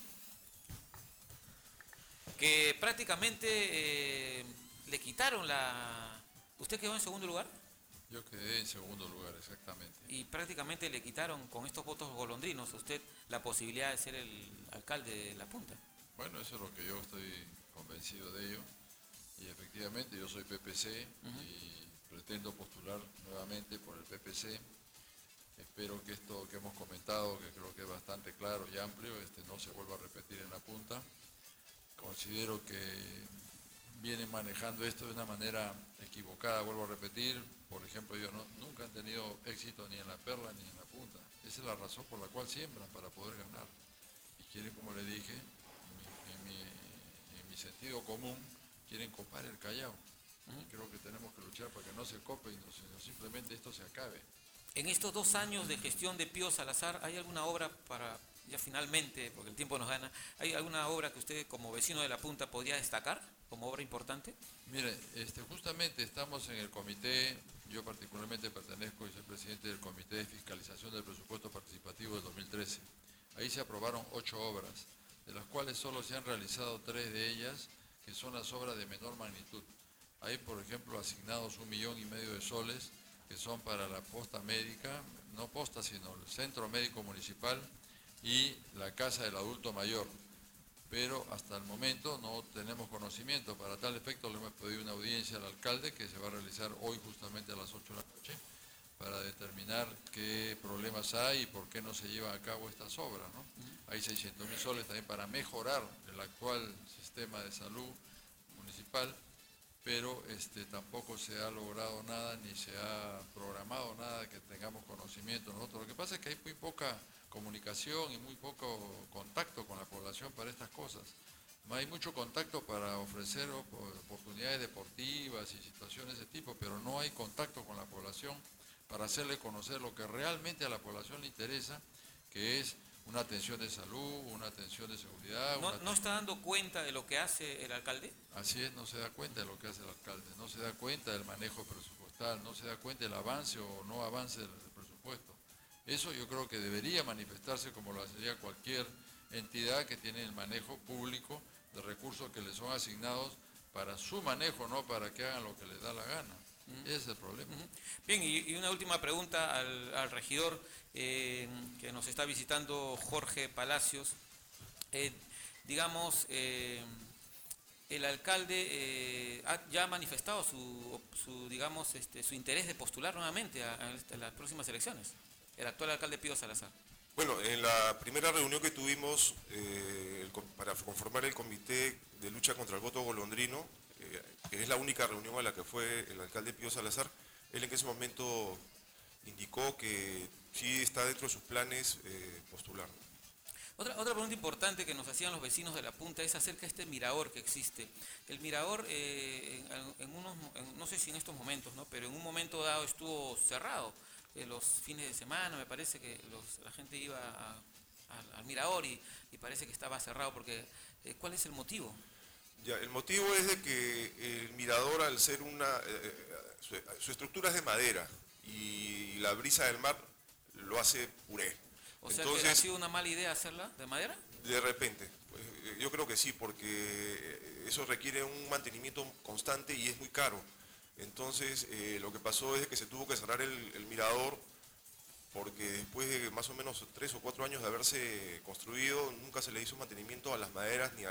que prácticamente le quitaron la... ¿Usted quedó en segundo lugar?
Yo quedé en segundo lugar, exactamente.
Y prácticamente le quitaron con estos votos golondrinos a usted la posibilidad de ser el alcalde de La Punta.
Bueno, eso es lo que yo estoy convencido de ello. Y efectivamente yo soy PPC y pretendo postular nuevamente por el PPC. Espero que esto que hemos comentado, que creo que es bastante claro y amplio, no se vuelva a repetir en La Punta. Considero que vienen manejando esto de una manera equivocada, vuelvo a repetir. Por ejemplo, ellos nunca han tenido éxito ni en La Perla ni en La Punta. Esa es la razón por la cual siembran, para poder ganar. Y quieren, como le dije, en mi sentido común, quieren copar el Callao. Y creo que tenemos que luchar para que no se cope y no simplemente esto se acabe.
En estos 2 años de gestión de Pío Salazar, ¿hay alguna obra para, ya finalmente, porque el tiempo nos gana, ¿hay alguna obra que usted como vecino de La Punta podría destacar como obra importante?
Mire, justamente estamos en el comité, yo particularmente pertenezco y soy presidente del Comité de Fiscalización del Presupuesto Participativo del 2013. Ahí se aprobaron 8 obras, de las cuales solo se han realizado 3 de ellas, que son las obras de menor magnitud. Hay, por ejemplo, asignados 1,5 millones de soles, que son para la posta médica, no posta, sino el centro médico municipal y la casa del adulto mayor. Pero hasta el momento no tenemos conocimiento. Para tal efecto le hemos pedido una audiencia al alcalde que se va a realizar hoy justamente a las 8 de la noche para determinar qué problemas hay y por qué no se llevan a cabo estas obras, ¿no? Hay 600.000 soles también para mejorar el actual sistema de salud municipal, pero tampoco se ha logrado nada ni se ha programado nada que tengamos conocimiento nosotros. Lo que pasa es que hay muy poca comunicación y muy poco contacto con la población para estas cosas. No hay mucho contacto para ofrecer oportunidades deportivas y situaciones de ese tipo, pero no hay contacto con la población para hacerle conocer lo que realmente a la población le interesa, que es una atención de salud, una atención de seguridad.
¿No está dando cuenta de lo que hace el alcalde?
Así es, no se da cuenta de lo que hace el alcalde, no se da cuenta del manejo presupuestal, no se da cuenta del avance o no avance del presupuesto. Eso yo creo que debería manifestarse como lo haría cualquier entidad que tiene el manejo público de recursos que le son asignados para su manejo, no para que hagan lo que les da la gana. Ese es el problema.
Bien, y una última pregunta al regidor que nos está visitando, Jorge Palacios. El alcalde ya ha manifestado su interés de postular nuevamente a las próximas elecciones, el actual alcalde Pío Salazar.
Bueno, en la primera reunión que tuvimos para conformar el comité de lucha contra el voto golondrino, que es la única reunión a la que fue el alcalde Pío Salazar, él en ese momento indicó que sí está dentro de sus planes postular.
Otra pregunta importante que nos hacían los vecinos de La Punta es acerca de este mirador que existe. El mirador, no sé si en estos momentos, ¿no?, pero en un momento dado estuvo cerrado. Los fines de semana me parece que la gente iba al mirador y parece que estaba cerrado porque ¿cuál es el motivo?
Ya, el motivo es de que el mirador, al ser su estructura es de madera y la brisa del mar lo hace puré.
O sea, que ha sido una mala idea hacerla de madera.
De repente, pues, yo creo que sí, porque eso requiere un mantenimiento constante y es muy caro. Entonces, lo que pasó es que se tuvo que cerrar el mirador porque después de más o menos 3 o 4 años de haberse construido, nunca se le hizo mantenimiento a las maderas ni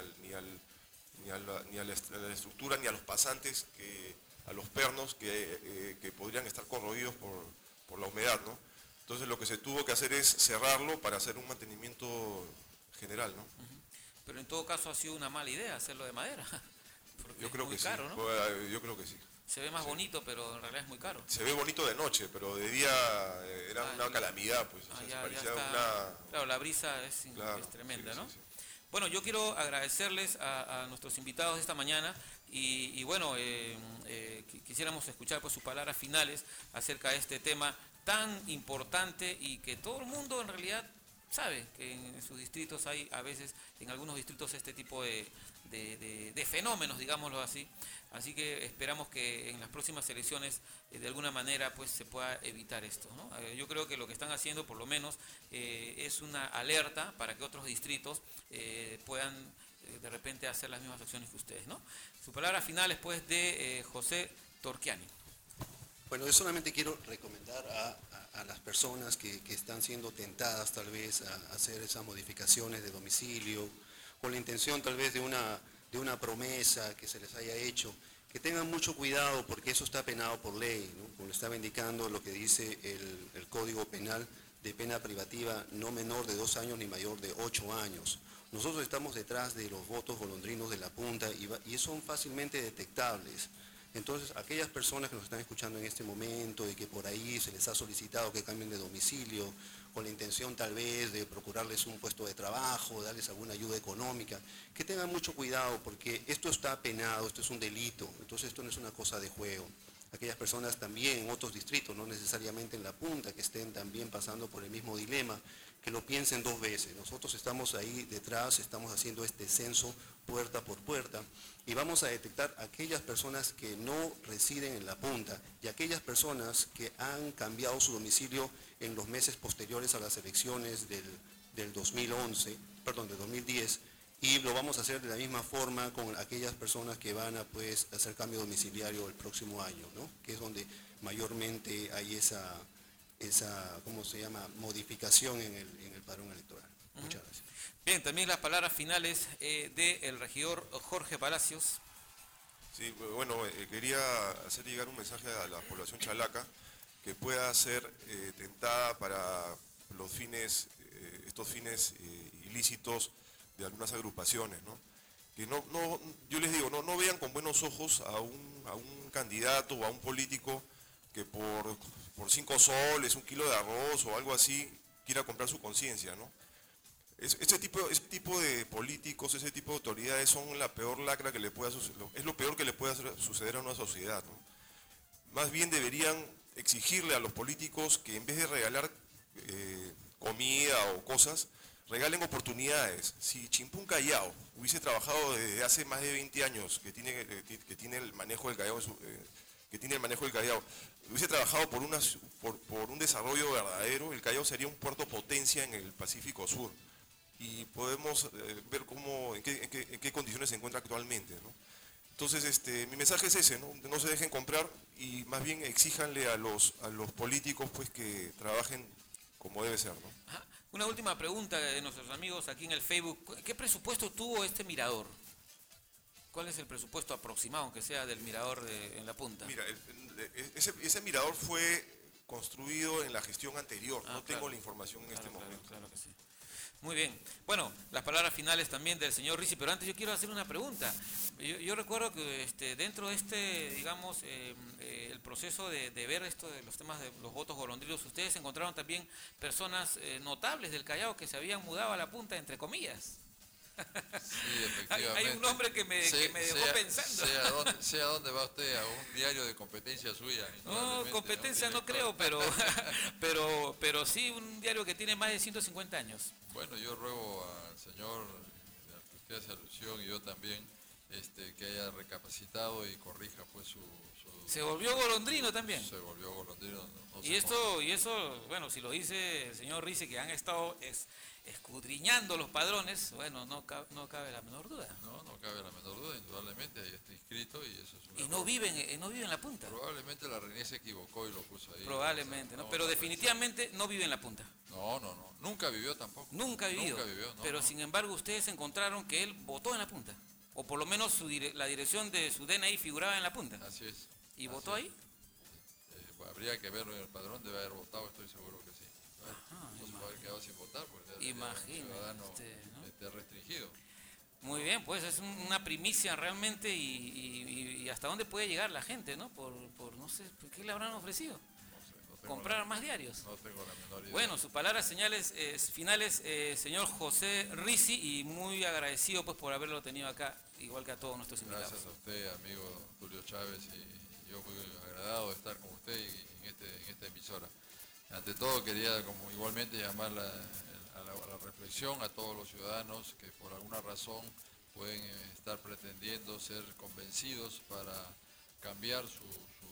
a la estructura, ni a los pasantes, a los pernos que podrían estar corroídos por la humedad, ¿no? Entonces lo que se tuvo que hacer es cerrarlo para hacer un mantenimiento general, ¿no?
Pero en todo caso ha sido una mala idea hacerlo de madera.
Yo creo que
caro,
sí,
¿no?
yo creo que sí.
Se ve más bonito, pero en realidad es muy caro.
Se ve bonito de noche, pero de día era una calamidad, pues. Parecía una...
Claro, la brisa es tremenda, ¿no? Sí. Bueno, yo quiero agradecerles a nuestros invitados de esta mañana y bueno, quisiéramos escuchar pues sus palabras finales acerca de este tema tan importante y que todo el mundo en realidad sabe que en sus distritos hay a veces, en algunos distritos, este tipo de fenómenos, digámoslo así. Así que esperamos que en las próximas elecciones de alguna manera pues se pueda evitar esto, ¿no? Yo creo que lo que están haciendo por lo menos es una alerta para que otros distritos puedan de repente hacer las mismas acciones que ustedes, ¿no? Su palabra final es pues de José Torquiani.
Bueno, yo solamente quiero recomendar a las personas que están siendo tentadas tal vez a hacer esas modificaciones de domicilio, con la intención tal vez de una promesa que se les haya hecho, que tengan mucho cuidado porque eso está penado por ley, ¿no? Como estaba indicando lo que dice el Código Penal, de pena privativa no menor de 2 años ni mayor de 8 años. Nosotros estamos detrás de los votos golondrinos de la punta y son fácilmente detectables. Entonces, aquellas personas que nos están escuchando en este momento y que por ahí se les ha solicitado que cambien de domicilio, con la intención tal vez de procurarles un puesto de trabajo, darles alguna ayuda económica, que tengan mucho cuidado porque esto está penado, esto es un delito, entonces esto no es una cosa de juego. Aquellas personas también en otros distritos, no necesariamente en la punta, que estén también pasando por el mismo dilema, que lo piensen 2 veces. Nosotros estamos ahí detrás, estamos haciendo este censo puerta por puerta y vamos a detectar aquellas personas que no residen en la punta y aquellas personas que han cambiado su domicilio en los meses posteriores a las elecciones del 2010, y lo vamos a hacer de la misma forma con aquellas personas que van a hacer cambio domiciliario el próximo año, ¿no? Que es donde mayormente hay esa ¿cómo se llama?, modificación en el padrón electoral. Muchas gracias.
Bien, también las palabras finales del regidor Jorge Palacios.
Sí, bueno, quería hacer llegar un mensaje a la población chalaca que pueda ser tentada para estos fines ilícitos de algunas agrupaciones, ¿no? Que yo les digo, no vean con buenos ojos a un candidato o a un político que por 5 soles, 1 kilo de arroz o algo así, quiera comprar su conciencia, ¿no? Ese tipo de políticos, ese tipo de autoridades son la peor lacra que le pueda suceder, es lo peor que le pueda suceder a una sociedad, ¿no? Más bien deberían exigirle a los políticos que en vez de regalar comida o cosas, regalen oportunidades. Si Chimpún Callao hubiese trabajado desde hace más de 20 años que tiene el manejo del Callao, hubiese trabajado por un desarrollo verdadero, el Callao sería un puerto potencia en el Pacífico Sur. Y podemos ver en qué condiciones se encuentra actualmente, ¿no? Entonces, mi mensaje es ese, ¿no? No se dejen comprar y más bien exíjanle a los políticos pues que trabajen como debe ser, ¿no?
Ajá. Una última pregunta de nuestros amigos aquí en el Facebook. ¿Qué presupuesto tuvo este mirador? ¿Cuál es el presupuesto aproximado, aunque sea del mirador en la punta?
Mira, ese mirador fue construido en la gestión anterior. No tengo la información en este momento.
Claro que sí. Muy bien. Bueno, las palabras finales también del señor Risi, pero antes yo quiero hacer una pregunta. Yo recuerdo que dentro de digamos, el proceso de ver esto de los temas de los votos golondrinos, ustedes encontraron también personas notables del Callao que se habían mudado a la punta, entre comillas.
Sí, efectivamente.
Hay un nombre que me dejó pensando.
Sea dónde va usted, a un diario de competencia suya.
No, competencia no creo, pero sí un diario que tiene más de 150 años.
Bueno, yo ruego al señor al que usted hace alusión y yo también que haya recapacitado y corrija pues su...
Se volvió golondrino también.
Se volvió golondrino.
Y eso, bueno, si lo dice el señor Rice, que han estado escudriñando los padrones, bueno, no cabe la menor duda.
No cabe la menor duda, indudablemente, ahí está inscrito y eso es una...
Y no viven en la punta.
Probablemente la RENIE se equivocó y lo puso ahí.
Probablemente, ¿no? Pero definitivamente no vive en la punta.
No, nunca vivió tampoco.
Nunca vivió, no, pero sin embargo ustedes encontraron que él votó en la punta. O por lo menos la dirección de su DNI figuraba en la punta.
Así es.
¿Y votó ahí?
Habría que verlo en el padrón, debe haber votado, estoy seguro que sí. No se puede haber quedado sin votar, porque es un ciudadano restringido.
Muy bien, pues es una primicia realmente y hasta dónde puede llegar la gente, ¿no? Por no sé, ¿por qué le habrán ofrecido?
No sé,
¿Comprar más diarios?
No tengo la menor idea.
Bueno, sus palabras finales, señor José Risi, y muy agradecido pues por haberlo tenido acá, igual que a todos nuestros invitados.
Gracias a usted, amigo Tulio Chávez, y yo muy agradado de estar con usted y en esta emisora. Ante todo quería como igualmente llamar a la reflexión a todos los ciudadanos que por alguna razón pueden estar pretendiendo ser convencidos para cambiar su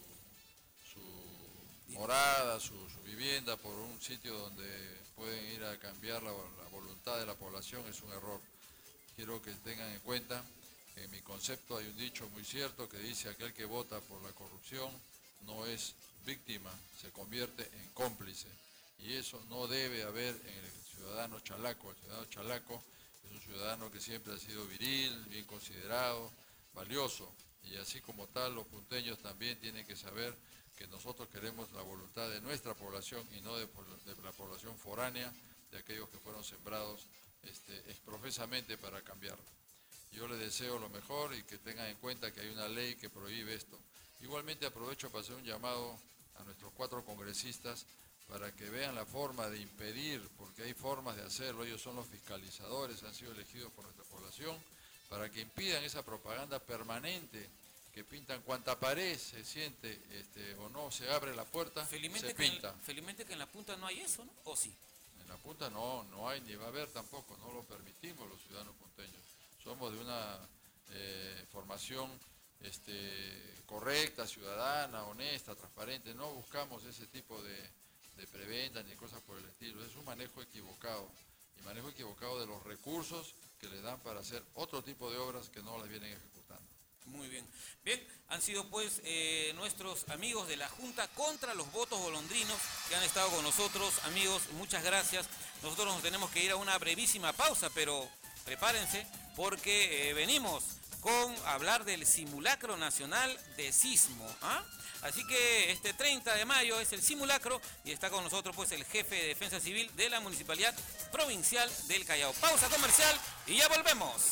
morada, su vivienda por un sitio donde pueden ir a cambiar la voluntad de la población. Es un error. Quiero que tengan en cuenta que en mi concepto hay un dicho muy cierto que dice: aquel que vota por la corrupción no es víctima, se convierte en cómplice. Y eso no debe haber en el ciudadano chalaco. El ciudadano chalaco es un ciudadano que siempre ha sido viril, bien considerado, valioso. Y así como tal, los punteños también tienen que saber que nosotros queremos la voluntad de nuestra población y no de la población foránea, de aquellos que fueron sembrados exprofesamente para cambiarlo. Yo les deseo lo mejor y que tengan en cuenta que hay una ley que prohíbe esto. Igualmente aprovecho para hacer un llamado a nuestros 4 congresistas para que vean la forma de impedir, porque hay formas de hacerlo, ellos son los fiscalizadores, han sido elegidos por nuestra población, para que impidan esa propaganda permanente que pintan cuanta pared se siente o no se abre la puerta, se pinta.
Felizmente que en la punta no hay eso, ¿no? ¿O sí?
En la punta no hay ni va a haber tampoco, no lo permitimos los ciudadanos punteños. Somos de una formación correcta, ciudadana, honesta, transparente, no buscamos ese tipo de prebendas ni cosas por el estilo, es un manejo equivocado, y manejo equivocado de los recursos que les dan para hacer otro tipo de obras que no las vienen ejecutando.
Muy bien. Bien, han sido pues nuestros amigos de la Junta contra los votos golondrinos que han estado con nosotros. Amigos, muchas gracias. Nosotros nos tenemos que ir a una brevísima pausa, pero prepárense porque venimos con hablar del simulacro nacional de sismo. Así que este 30 de mayo es el simulacro y está con nosotros pues el jefe de Defensa Civil de la Municipalidad Provincial del Callao. Pausa comercial y ya volvemos.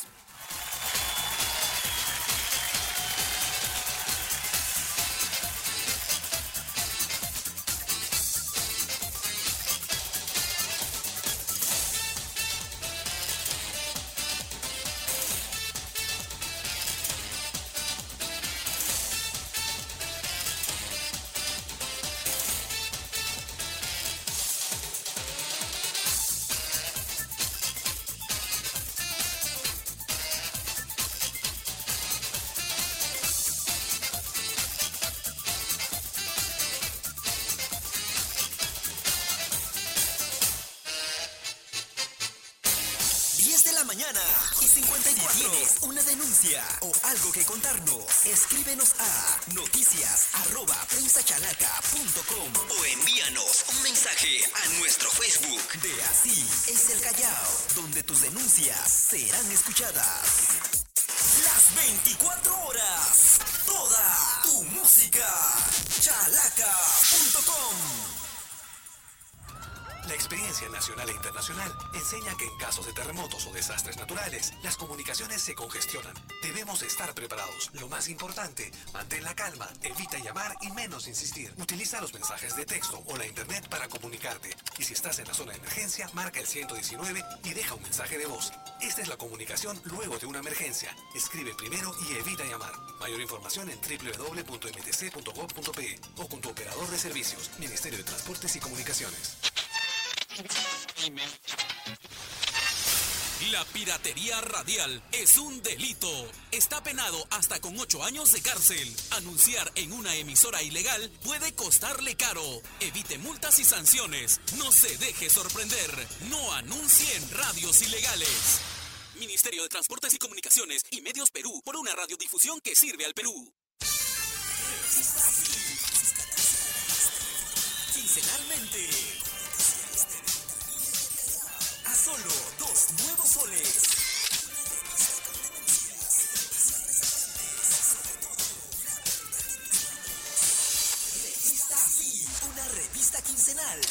Mañana y 54. Si tienes una denuncia o algo que contarnos, escríbenos a noticias@prensachalaca.com o envíanos un mensaje a nuestro Facebook de Así es el Callao, donde tus denuncias serán escuchadas. Las 24 horas, toda tu música, chalaca.com.
La experiencia nacional e internacional enseña que en casos de terremotos o desastres naturales, las comunicaciones se congestionan. Debemos estar preparados. Lo más importante, mantén la calma, evita llamar y menos insistir. Utiliza los mensajes de texto o la internet para comunicarte. Y si estás en la zona de emergencia, marca el 119 y deja un mensaje de voz. Esta es la comunicación luego de una emergencia. Escribe primero y evita llamar. Mayor información en www.mtc.gov.pe o con tu operador de servicios, Ministerio de Transportes y Comunicaciones.
La piratería radial es un delito. Está penado hasta con 8 años de cárcel. Anunciar en una emisora ilegal puede costarle caro. Evite multas y sanciones. No se deje sorprender. No anuncie en radios ilegales. Ministerio de Transportes y Comunicaciones y Medios Perú, por una radiodifusión que sirve al Perú.
Quincenalmente. A solo 2 nuevos soles. Revista Así, una revista quincenal.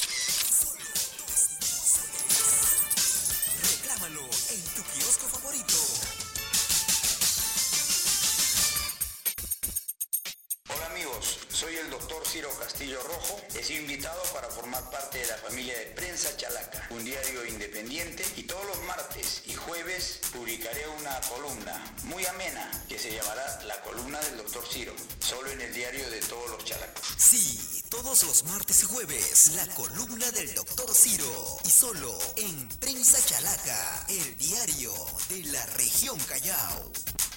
Reclámalo en tu kiosco favorito.
Hola amigos, soy el doctor Ciro Castillo Rojo. He sido invitado para formar parte de la familia de Prensa Chalaca, un diario independiente, y todos los martes y jueves publicaré una columna muy amena que se llamará La Columna del Doctor Ciro, solo en el diario de todos los chalacos.
Sí, todos los martes y jueves, la columna del Doctor Ciro, y solo en Prensa Chalaca, el diario de la región Callao.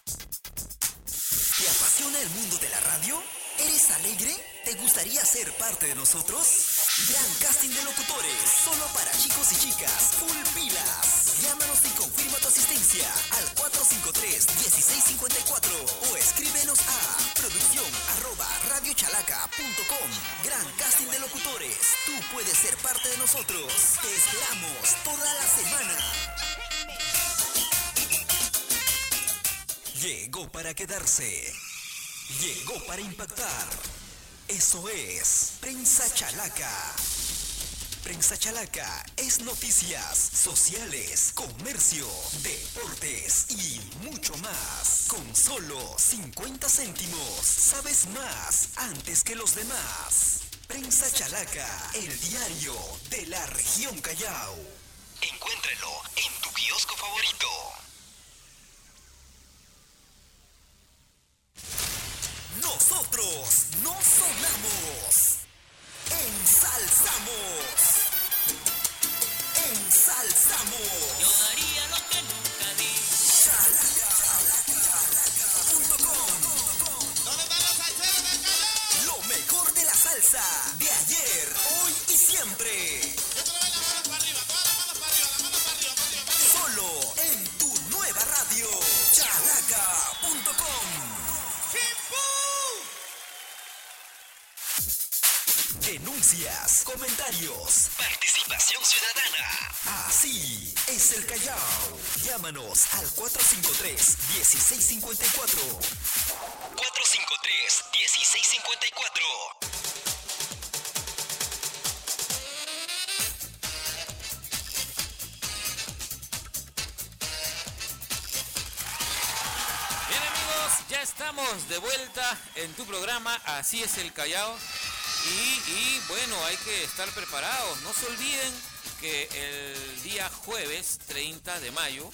¿Te apasiona el mundo de la radio? ¿Eres alegre? ¿Te gustaría ser parte de nosotros? Gran casting de locutores, solo para chicos y chicas, full pilas. Llámanos y confirma tu asistencia al 400 453-1654 o escríbenos a producción@radiochalaca.com. Gran casting de locutores. Tú puedes ser parte de nosotros. Te esperamos toda la semana. Llegó para quedarse. Llegó para impactar. Eso es Prensa Chalaca. Prensa Chalaca es noticias, sociales, comercio, deportes y mucho más. Con solo 50 céntimos, sabes más antes que los demás. Prensa Chalaca, el diario de la región Callao. Encuéntralo en tu kiosco favorito. Nosotros no sonamos. Ensalzamos. Ensalzamos.
Yo daría lo que nunca di.
Chalaca.com.
¿Dónde están los salseros del Callao?
Lo mejor de la salsa de ayer, hoy y siempre.
Yo quiero ver las manos para arriba, todas las manos para arriba, las manos para arriba, para arriba, para arriba.
Solo en tu nueva radio, Chalaca.com. Denuncias, comentarios, participación ciudadana. Así es el Callao. Llámanos al 453-1654. 453-1654.
Bien amigos, ya estamos de vuelta en tu programa, Así es el Callao. Y bueno, hay que estar preparados. No se olviden que el día jueves 30 de mayo,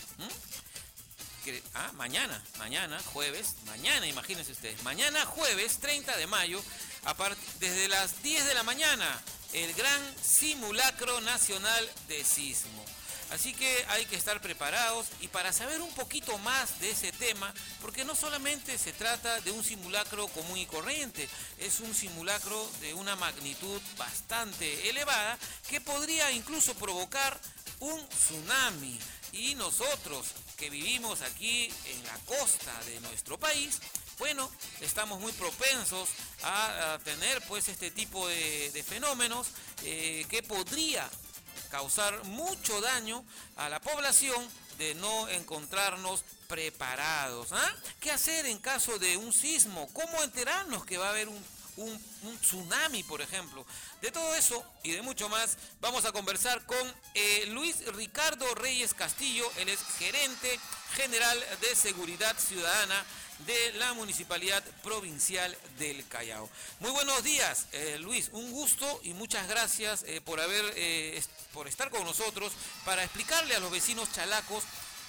mañana jueves, imagínense ustedes, mañana jueves 30 de mayo, desde las 10 de la mañana, el gran simulacro nacional de sismo. Así que hay que estar preparados y para saber un poquito más de ese tema, porque no solamente se trata de un simulacro común y corriente, es un simulacro de una magnitud bastante elevada que podría incluso provocar un tsunami. Y nosotros que vivimos aquí en la costa de nuestro país, bueno, estamos muy propensos a tener pues este tipo de fenómenos que podría causar mucho daño a la población de no encontrarnos preparados. ¿Qué hacer en caso de un sismo? ¿Cómo enterarnos que va a haber un tsunami, por ejemplo? De todo eso y de mucho más vamos a conversar con Luis Ricardo Reyes Castillo. Él es gerente general de Seguridad Ciudadana de la Municipalidad Provincial del Callao. Muy buenos días, Luis, un gusto y muchas gracias por estar con nosotros para explicarle a los vecinos chalacos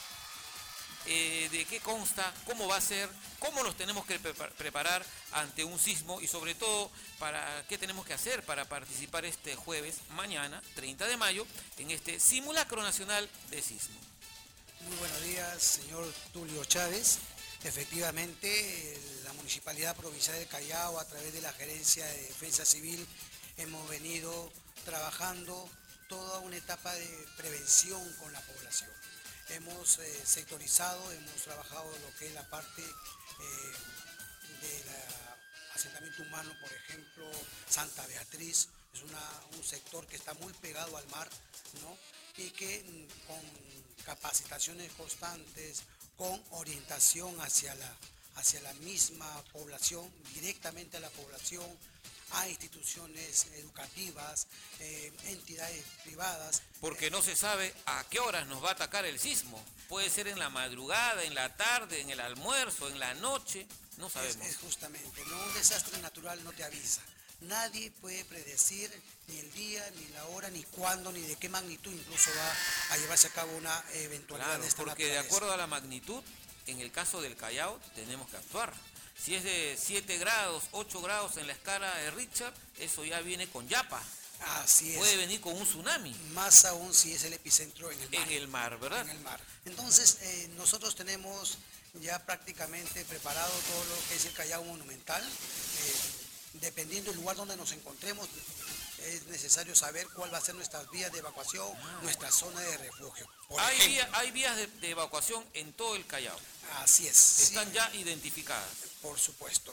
de qué consta, cómo va a ser, cómo nos tenemos que preparar ante un sismo y sobre todo para qué tenemos que hacer para participar este jueves, mañana, 30 de mayo, en este simulacro nacional de sismo.
Muy buenos días, señor Tulio Chávez. Efectivamente, la Municipalidad Provincial del Callao, a través de la Gerencia de Defensa Civil, hemos venido trabajando toda una etapa de prevención con la población. Hemos sectorizado, hemos trabajado lo que es la parte del asentamiento humano, por ejemplo, Santa Beatriz, es un sector que está muy pegado al mar, ¿no? Y que con capacitaciones constantes, con orientación hacia la misma población, directamente a la población, a instituciones educativas, entidades privadas.
Porque no se sabe a qué horas nos va a atacar el sismo. Puede ser en la madrugada, en la tarde, en el almuerzo, en la noche, no sabemos.
Es justamente, ¿no? Un desastre natural no te avisa. Nadie puede predecir ni el día, ni la hora, ni cuándo, ni de qué magnitud incluso va a llevarse a cabo una eventualidad
Claro,
de esta
porque
naturaleza.
de acuerdo a la magnitud, en el caso del Callao, tenemos que actuar. Si es de 7 grados, 8 grados en la escala de Richter, eso ya viene con yapa.
Así es.
Puede venir con un tsunami.
Más aún si es el epicentro en el mar.
En el mar, ¿verdad?
En el mar. Entonces, nosotros tenemos ya prácticamente preparado todo lo que es el Callao Monumental. Dependiendo del lugar donde nos encontremos, es necesario saber cuál va a ser nuestras vías de evacuación, nuestra zona de refugio.
Hay vías de evacuación en todo el Callao.
Así es.
Están
sí,
ya identificadas.
por supuesto.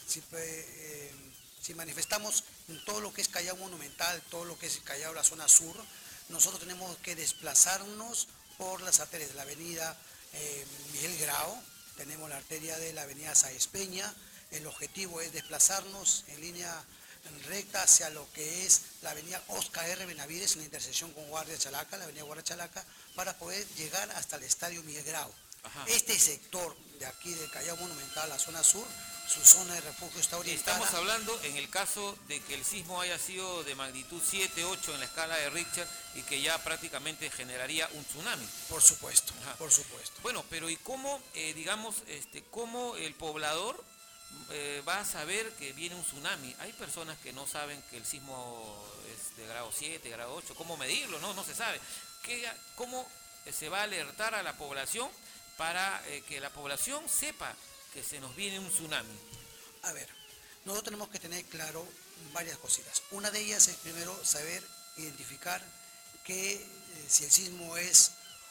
Si manifestamos en todo lo que es Callao Monumental, todo lo que es Callao, la zona sur, nosotros tenemos que desplazarnos por las arterias de la avenida Miguel Grau, tenemos la arteria de la avenida Sáenz Peña. El objetivo es desplazarnos en línea recta hacia lo que es la avenida Oscar R. Benavides, en la intersección con Guardia Chalaca, la avenida Guardia Chalaca, para poder llegar hasta el estadio Miguel Grau.
Ajá.
Este sector de aquí del Callao Monumental, la zona sur, su zona de refugio está orientada.
Estamos hablando en el caso de que el sismo haya sido de magnitud 7, 8 en la escala de Richter y que ya prácticamente generaría un tsunami.
Por supuesto,
Ajá.
por supuesto.
Bueno, pero ¿y cómo, cómo el poblador va a saber que viene un tsunami? Hay personas que no saben que el sismo es de grado 7, grado 8. ¿Cómo medirlo? No se sabe. ¿Cómo se va a alertar a la población para que la población sepa que se nos viene un tsunami?
A ver, nosotros tenemos que tener claro varias cositas. Una de ellas es primero saber identificar que si el sismo es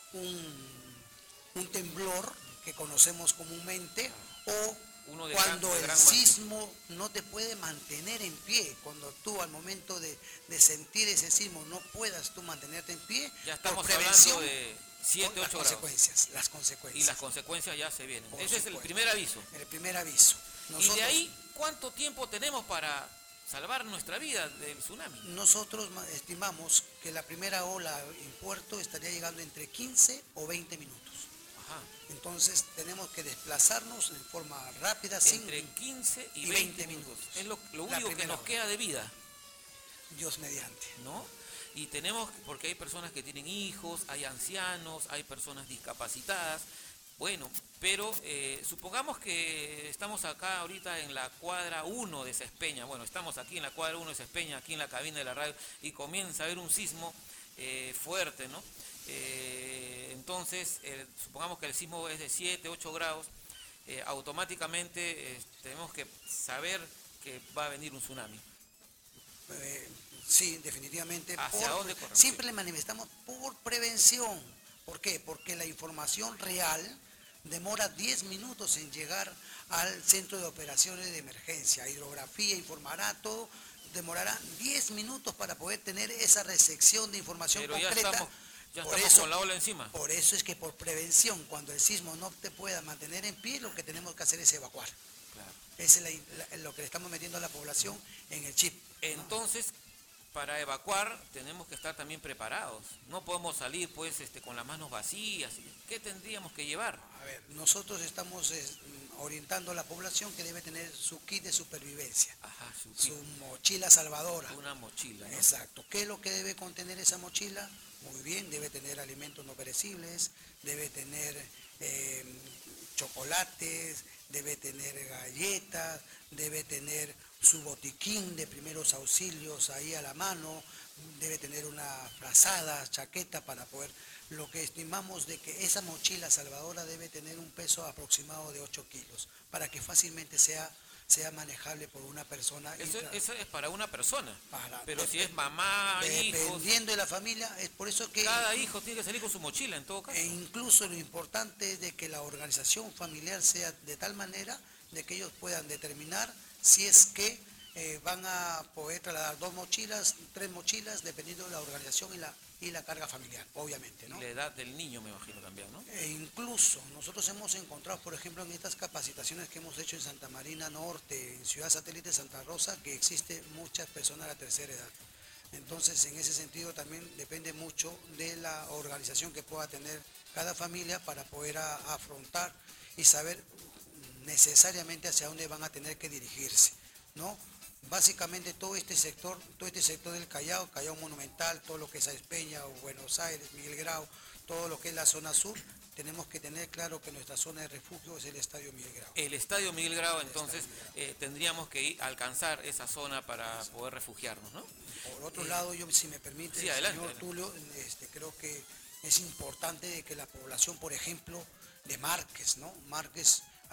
un temblor que conocemos comúnmente o cuando el sismo no te puede mantener en pie, cuando tú al momento de sentir ese sismo no puedas tú mantenerte en pie,
ya estamos
por prevención,
hablando de 7, 8 grados.
Las consecuencias.
Y las consecuencias ya se vienen.
Por
Ese
supuesto.
es el primer aviso.
El primer aviso.
Y de ahí, ¿cuánto tiempo tenemos para salvar nuestra vida del tsunami?
Nosotros estimamos que la primera ola en puerto estaría llegando entre 15 o 20 minutos.
Ajá.
Entonces tenemos que desplazarnos en forma rápida.
Entre 15 y 20 minutos. Es lo único que nos queda de vida.
Dios mediante.
¿No? Y tenemos, porque hay personas que tienen hijos, hay ancianos, hay personas discapacitadas. Bueno, pero supongamos que estamos acá ahorita en la cuadra 1 de Sespeña. Bueno, estamos aquí en la cuadra 1 de Sespeña, aquí en la cabina de la radio, y comienza a haber un sismo fuerte, ¿no? Entonces, supongamos que el sismo es de 7, 8 grados, automáticamente tenemos que saber que va a venir un tsunami.
Sí, definitivamente.
¿Hacia dónde correr?
Siempre le manifestamos por prevención. ¿Por qué? Porque la información real demora 10 minutos en llegar al centro de operaciones de emergencia. Hidrografía informará todo, demorará 10 minutos para poder tener esa recepción de información concreta.
Ya estamos con la ola encima.
Por eso es que por prevención, cuando el sismo no te pueda mantener en pie, lo que tenemos que hacer es evacuar.
Claro.
Ese es lo que le estamos metiendo a la población en el chip.
Entonces, para evacuar tenemos que estar también preparados. No podemos salir pues con las manos vacías. ¿Qué tendríamos que llevar?
A ver, nosotros estamos orientando a la población que debe tener su kit de supervivencia.
Ajá,
su mochila salvadora.
Una mochila, ¿no?
Exacto. ¿Qué es lo que debe contener esa mochila? Muy bien, debe tener alimentos no perecibles, debe tener chocolates, debe tener galletas, debe tener su botiquín de primeros auxilios ahí a la mano, debe tener una frazada, chaqueta para poder, lo que estimamos de que esa mochila salvadora debe tener un peso aproximado de 8 kilos, para que fácilmente sea manejable por una persona.
Eso es para una persona, pero si es mamá, hijos...
Dependiendo de la familia, es por eso que...
Cada hijo tiene que salir con su mochila en todo caso.
E incluso lo importante es de que la organización familiar sea de tal manera de que ellos puedan determinar si es que van a poder trasladar 2 mochilas, 3 mochilas, dependiendo de la organización y la carga familiar, obviamente, ¿no?
Y la edad del niño, me imagino también, ¿no?
E incluso nosotros hemos encontrado, por ejemplo, en estas capacitaciones que hemos hecho en Santa Marina Norte, en Ciudad Satélite Santa Rosa, que existe muchas personas de la tercera edad. Entonces, en ese sentido también depende mucho de la organización que pueda tener cada familia para poder afrontar y saber necesariamente hacia dónde van a tener que dirigirse, ¿no? Básicamente todo este sector del Callao, Callao Monumental, todo lo que es Sáenz Peña, Buenos Aires, Miguel Grau, todo lo que es la zona sur, tenemos que tener claro que nuestra zona de refugio es el Estadio Miguel Grau.
El Estadio Miguel Grau, entonces tendríamos que alcanzar esa zona para poder refugiarnos, ¿no?
Por otro lado, yo, si me permite,
sí, adelante,
señor Tulio, creo que es importante de que la población, por ejemplo, de Márquez, ¿no? Márquez,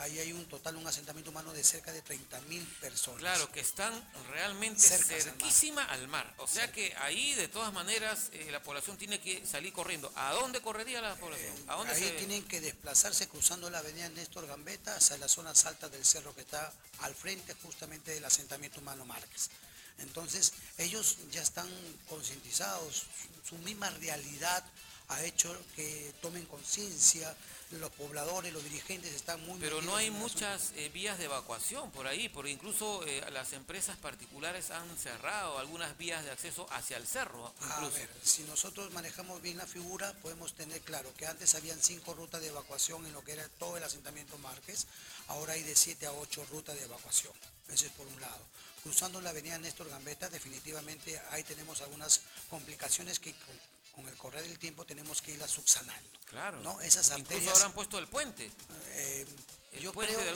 ahí hay un asentamiento humano de cerca de 30.000 personas.
Claro, que están realmente cerquísima al mar. O sea que ahí, de todas maneras, la población tiene que salir corriendo. ¿A dónde correría la población? ¿A dónde
ahí tienen que desplazarse cruzando la avenida Néstor Gambetta hacia las zonas altas del cerro que está al frente justamente del asentamiento humano Márquez. Entonces, ellos ya están concientizados, su misma realidad ha hecho que tomen conciencia, los pobladores, los dirigentes están muy...
Pero no hay muchas vías de evacuación por ahí, porque incluso las empresas particulares han cerrado algunas vías de acceso hacia el cerro. Incluso.
A ver, si nosotros manejamos bien la figura, podemos tener claro que antes habían 5 rutas de evacuación en lo que era todo el asentamiento Márquez, ahora hay de 7 a 8 rutas de evacuación, eso es por un lado. Cruzando la avenida Néstor Gambetta, definitivamente ahí tenemos algunas complicaciones que con el correr del tiempo tenemos que irla subsanando.
Claro.
¿no? Esas arterias,
incluso habrán puesto el puente.
Yo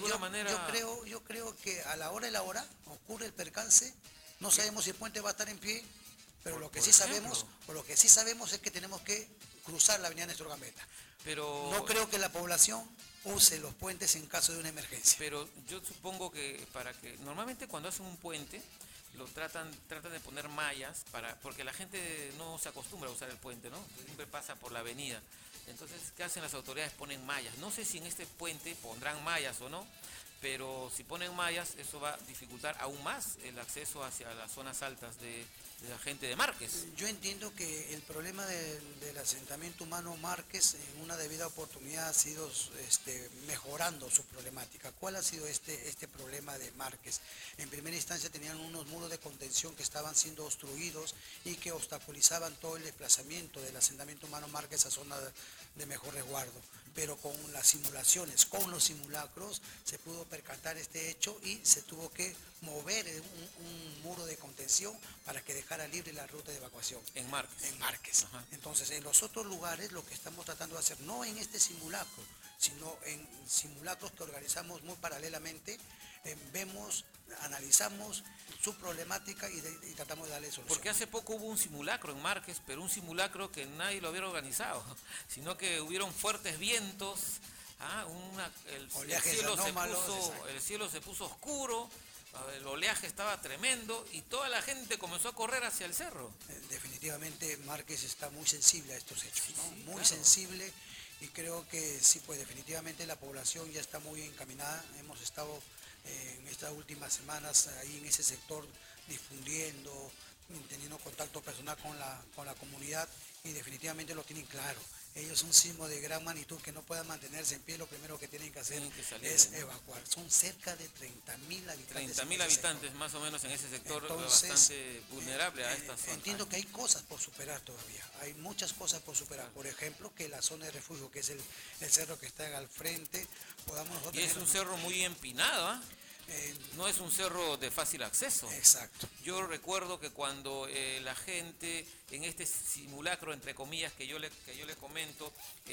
creo que a la hora de la hora ocurre el percance. No sabemos si el puente va a estar en pie, pero lo que sí sabemos es que tenemos que cruzar la avenida Néstor Gambetta.
Pero
no creo que la población use los puentes en caso de una emergencia.
Pero yo supongo que normalmente cuando hacen un puente lo tratan de poner mallas porque la gente no se acostumbra a usar el puente, ¿no? Siempre pasa por la avenida. Entonces, ¿qué hacen las autoridades? Ponen mallas. No sé si en este puente pondrán mallas o no, pero si ponen mallas, eso va a dificultar aún más el acceso hacia las zonas altas de la gente de Márquez.
Yo entiendo que el problema del asentamiento humano Márquez en una debida oportunidad ha sido mejorando su problemática. ¿Cuál ha sido este problema de Márquez? En primera instancia tenían unos muros de contención que estaban siendo obstruidos y que obstaculizaban todo el desplazamiento del asentamiento humano Márquez a zona de mejor resguardo. Pero con las simulaciones, con los simulacros, se pudo percatar este hecho y se tuvo que mover un muro de contención para que dejara libre la ruta de evacuación.
En Márquez.
En Márquez. Ajá. Entonces, en los otros lugares, lo que estamos tratando de hacer, no en este simulacro, sino en simulacros que organizamos muy paralelamente, vemos, analizamos su problemática y tratamos de darle solución.
Porque hace poco hubo un simulacro en Márquez, pero un simulacro que nadie lo había organizado, sino que hubieron fuertes vientos, el cielo se puso oscuro, el oleaje estaba tremendo y toda la gente comenzó a correr hacia el cerro.
Definitivamente Márquez está muy sensible a estos hechos, ¿no? Sí, muy claro. Sensible, y creo que sí, pues definitivamente la población ya está muy encaminada. Hemos estado en estas últimas semanas ahí en ese sector difundiendo, teniendo contacto personal con la comunidad, y definitivamente lo tienen claro. Ellos son sismos de gran magnitud que no puedan mantenerse en pie, lo primero que tienen que hacer es evacuar. Son cerca de 30.000 habitantes.
30.000 habitantes más o menos en ese sector. Entonces, bastante vulnerable a esta zona.
Entiendo que hay cosas por superar todavía, hay muchas cosas por superar. Por ejemplo, que la zona de refugio, que es el cerro que está al frente, podamos nosotros...
Y es un cerro muy empinado, ¿ah? No es un cerro de fácil acceso.
Exacto.
Yo recuerdo que cuando la gente en este simulacro, entre comillas, que yo le comento,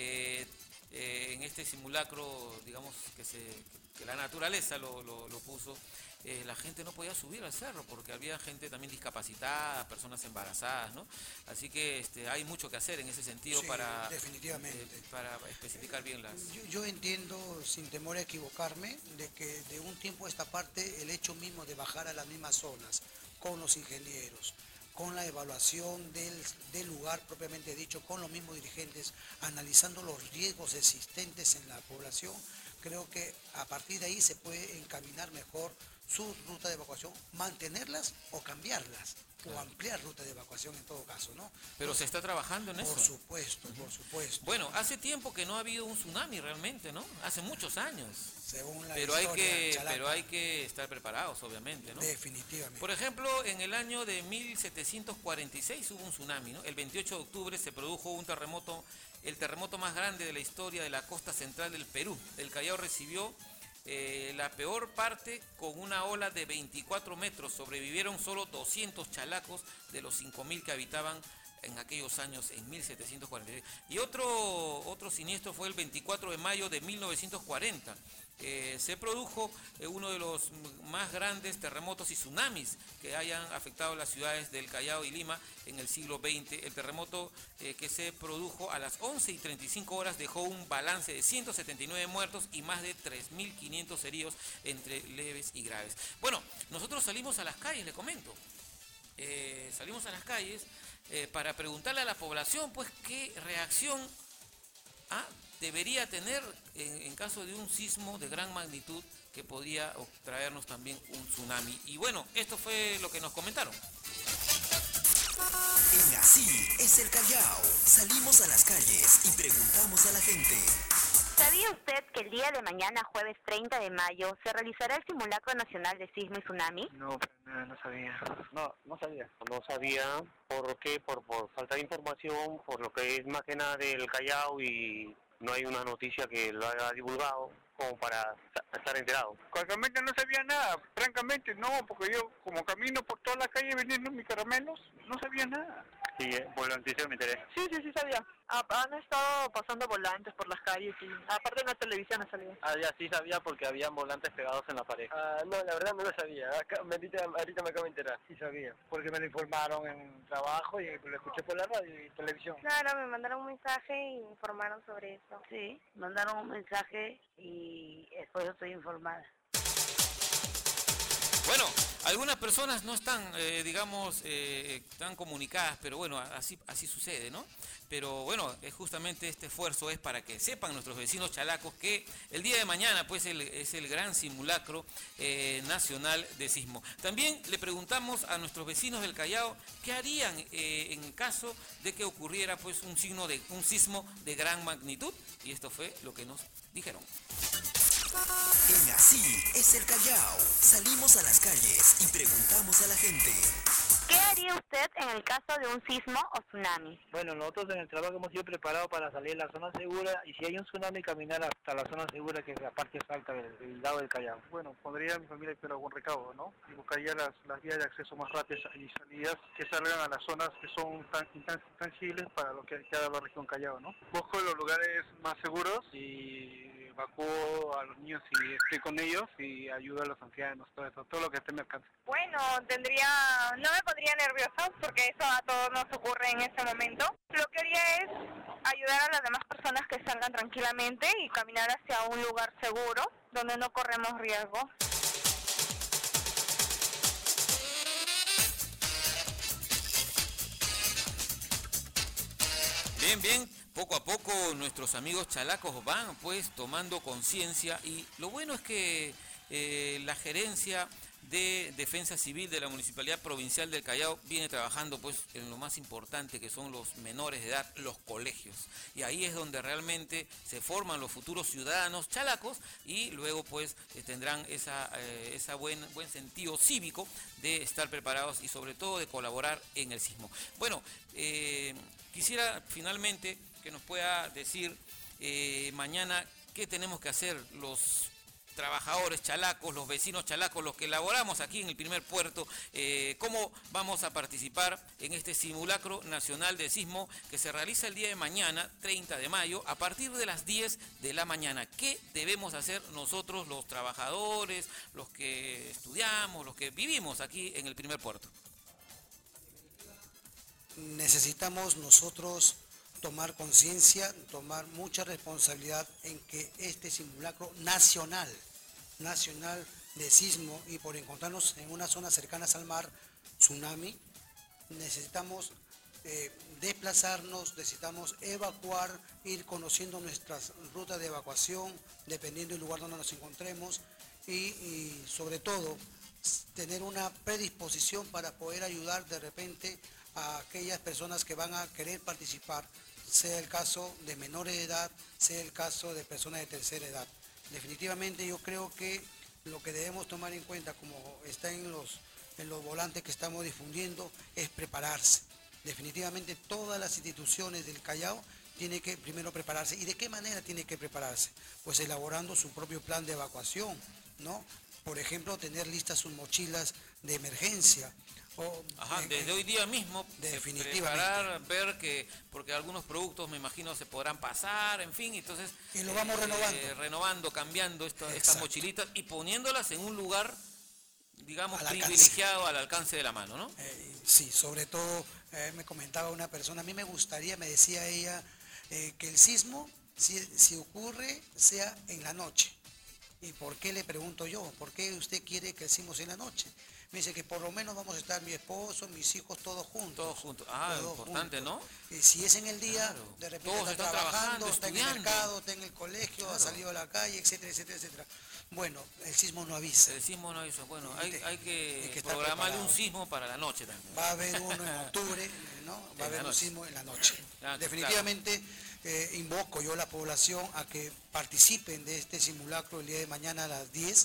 en este simulacro, digamos, que la naturaleza lo puso, la gente no podía subir al cerro porque había gente también discapacitada, personas embarazadas, ¿no? Así que hay mucho que hacer en ese sentido, sí,
definitivamente.
Para especificar bien las...
Yo entiendo, sin temor a equivocarme, de que de un tiempo a esta parte el hecho mismo de bajar a las mismas zonas con los ingenieros, con la evaluación del lugar propiamente dicho, con los mismos dirigentes, analizando los riesgos existentes en la población, creo que a partir de ahí se puede encaminar mejor su ruta de evacuación, mantenerlas o cambiarlas, o ampliar ruta de evacuación en todo caso, ¿no?
Pero se está trabajando en eso.
Por supuesto, por supuesto.
Bueno, hace tiempo que no ha habido un tsunami realmente, ¿no? Hace muchos años.
Según la
pero
historia,
pero hay que estar preparados, obviamente, ¿no?
Definitivamente.
Por ejemplo, en el año de 1746 hubo un tsunami, ¿no? El 28 de octubre se produjo un terremoto, el terremoto más grande de la historia de la costa central del Perú. El Callao recibió la peor parte con una ola de 24 metros. Sobrevivieron solo 200 chalacos de los 5.000 que habitaban en aquellos años, en 1743. Y otro siniestro fue el 24 de mayo de 1940. Se produjo uno de los más grandes terremotos y tsunamis que hayan afectado las ciudades del Callao y Lima en el siglo XX. El terremoto que se produjo a las 11:35 horas dejó un balance de 179 muertos y más de 3.500 heridos entre leves y graves. Bueno, nosotros salimos a las calles, le comento. Salimos a las calles para preguntarle a la población pues qué reacción debería tener en caso de un sismo de gran magnitud que podría traernos también un tsunami. Y bueno, esto fue lo que nos comentaron.
En Así es el Callao. Salimos a las calles y preguntamos a la gente.
¿Sabía usted que el día de mañana, jueves 30 de mayo, se realizará el simulacro nacional de sismo y tsunami?
No sabía. No sabía. No sabía. ¿Por qué? Por falta de información, por lo que es más que nada del Callao y no hay una noticia que lo haya divulgado como para estar enterado.
Francamente no sabía nada, francamente no, porque yo como camino por toda la calle vendiendo mis caramelos, no sabía nada.
Sí, por la noticia me enteré.
Sí sabía. Han estado pasando volantes por las calles y aparte en la televisión ha salido.
Ya sí sabía porque habían volantes pegados en la pared. No, la verdad no lo sabía. Ahorita me acabo de enterar.
Sí sabía, porque me lo informaron en el trabajo y lo escuché por la radio y televisión.
Claro, me mandaron un mensaje y me informaron sobre eso.
Sí, mandaron un mensaje y después estoy informada.
Bueno, algunas personas no están, tan comunicadas, pero bueno, así sucede, ¿no? Pero bueno, justamente este esfuerzo es para que sepan nuestros vecinos chalacos que el día de mañana pues es el gran simulacro nacional de sismo. También le preguntamos a nuestros vecinos del Callao qué harían en caso de que ocurriera pues un sismo de gran magnitud, y esto fue lo que nos dijeron.
En Así es el Callao. Salimos a las calles y preguntamos a la gente.
¿Qué haría usted en el caso de un sismo o tsunami?
Bueno, nosotros en el trabajo hemos sido preparados para salir de la zona segura y si hay un tsunami caminar hasta la zona segura que es la parte alta del lado del Callao.
Bueno, pondría a mi familia pero algún recaudo, ¿no? Y buscaría las vías de acceso más rápidas y salidas que salgan a las zonas que son tan intangibles para lo que haga la región Callao, ¿no? Busco los lugares más seguros y evacúo a los niños y estoy con ellos y ayudo a los ancianos, todo lo que esté en mi alcance.
Bueno, no me pondría nerviosa porque eso a todos nos ocurre en este momento. Lo que haría es ayudar a las demás personas que salgan tranquilamente y caminar hacia un lugar seguro donde no corremos riesgo.
Bien, poco a poco nuestros amigos chalacos van pues tomando conciencia y lo bueno es que la gerencia de Defensa Civil de la Municipalidad Provincial del Callao viene trabajando pues en lo más importante que son los menores de edad, los colegios. Y ahí es donde realmente se forman los futuros ciudadanos chalacos y luego pues tendrán esa buen sentido cívico de estar preparados y sobre todo de colaborar en el sismo. Bueno, quisiera finalmente que nos pueda decir mañana qué tenemos que hacer los trabajadores chalacos, los vecinos chalacos, los que laboramos aquí en el primer puerto, cómo vamos a participar en este simulacro nacional de sismo que se realiza el día de mañana, 30 de mayo, a partir de las 10 de la mañana. ¿Qué debemos hacer nosotros, los trabajadores, los que estudiamos, los que vivimos aquí en el primer puerto?
Necesitamos nosotros tomar conciencia, tomar mucha responsabilidad en que este simulacro nacional de sismo y por encontrarnos en una zona cercana al mar, tsunami, necesitamos desplazarnos, necesitamos evacuar, ir conociendo nuestras rutas de evacuación, dependiendo del lugar donde nos encontremos y sobre todo tener una predisposición para poder ayudar de repente a aquellas personas que van a querer participar, sea el caso de menores de edad, sea el caso de personas de tercera edad. Definitivamente yo creo que lo que debemos tomar en cuenta, como está en los volantes que estamos difundiendo, es prepararse. Definitivamente todas las instituciones del Callao tienen que primero prepararse. ¿Y de qué manera tiene que prepararse? Pues elaborando su propio plan de evacuación, ¿no? Por ejemplo, tener listas sus mochilas de emergencia,
Desde hoy día mismo preparar, ver que, porque algunos productos me imagino se podrán pasar, en fin, entonces
y lo vamos
renovando, cambiando estas mochilitas y poniéndolas en un lugar, digamos, privilegiado al alcance de la mano, ¿no?
Sí, sobre todo me comentaba una persona, a mí me gustaría, me decía ella, que el sismo, si ocurre, sea en la noche. ¿Y por qué, le pregunto yo? ¿Por qué usted quiere que el sismo sea en la noche? Me dice que por lo menos vamos a estar mi esposo, mis hijos, todos juntos.
Todos juntos. Importante, ¿no?
Y si es en el día, de repente
todos
está trabajando, está en el
estudiando.
mercado, está en el colegio, ha salido a la calle, etcétera, etcétera, etcétera. Bueno, el sismo no avisa.
El sismo no avisa. Bueno, hay que programarle un sismo para la noche también.
Va a haber uno en octubre, ¿no? Va a haber un sismo en la noche. Definitivamente invoco yo a la población a que participen de este simulacro el día de mañana a las 10.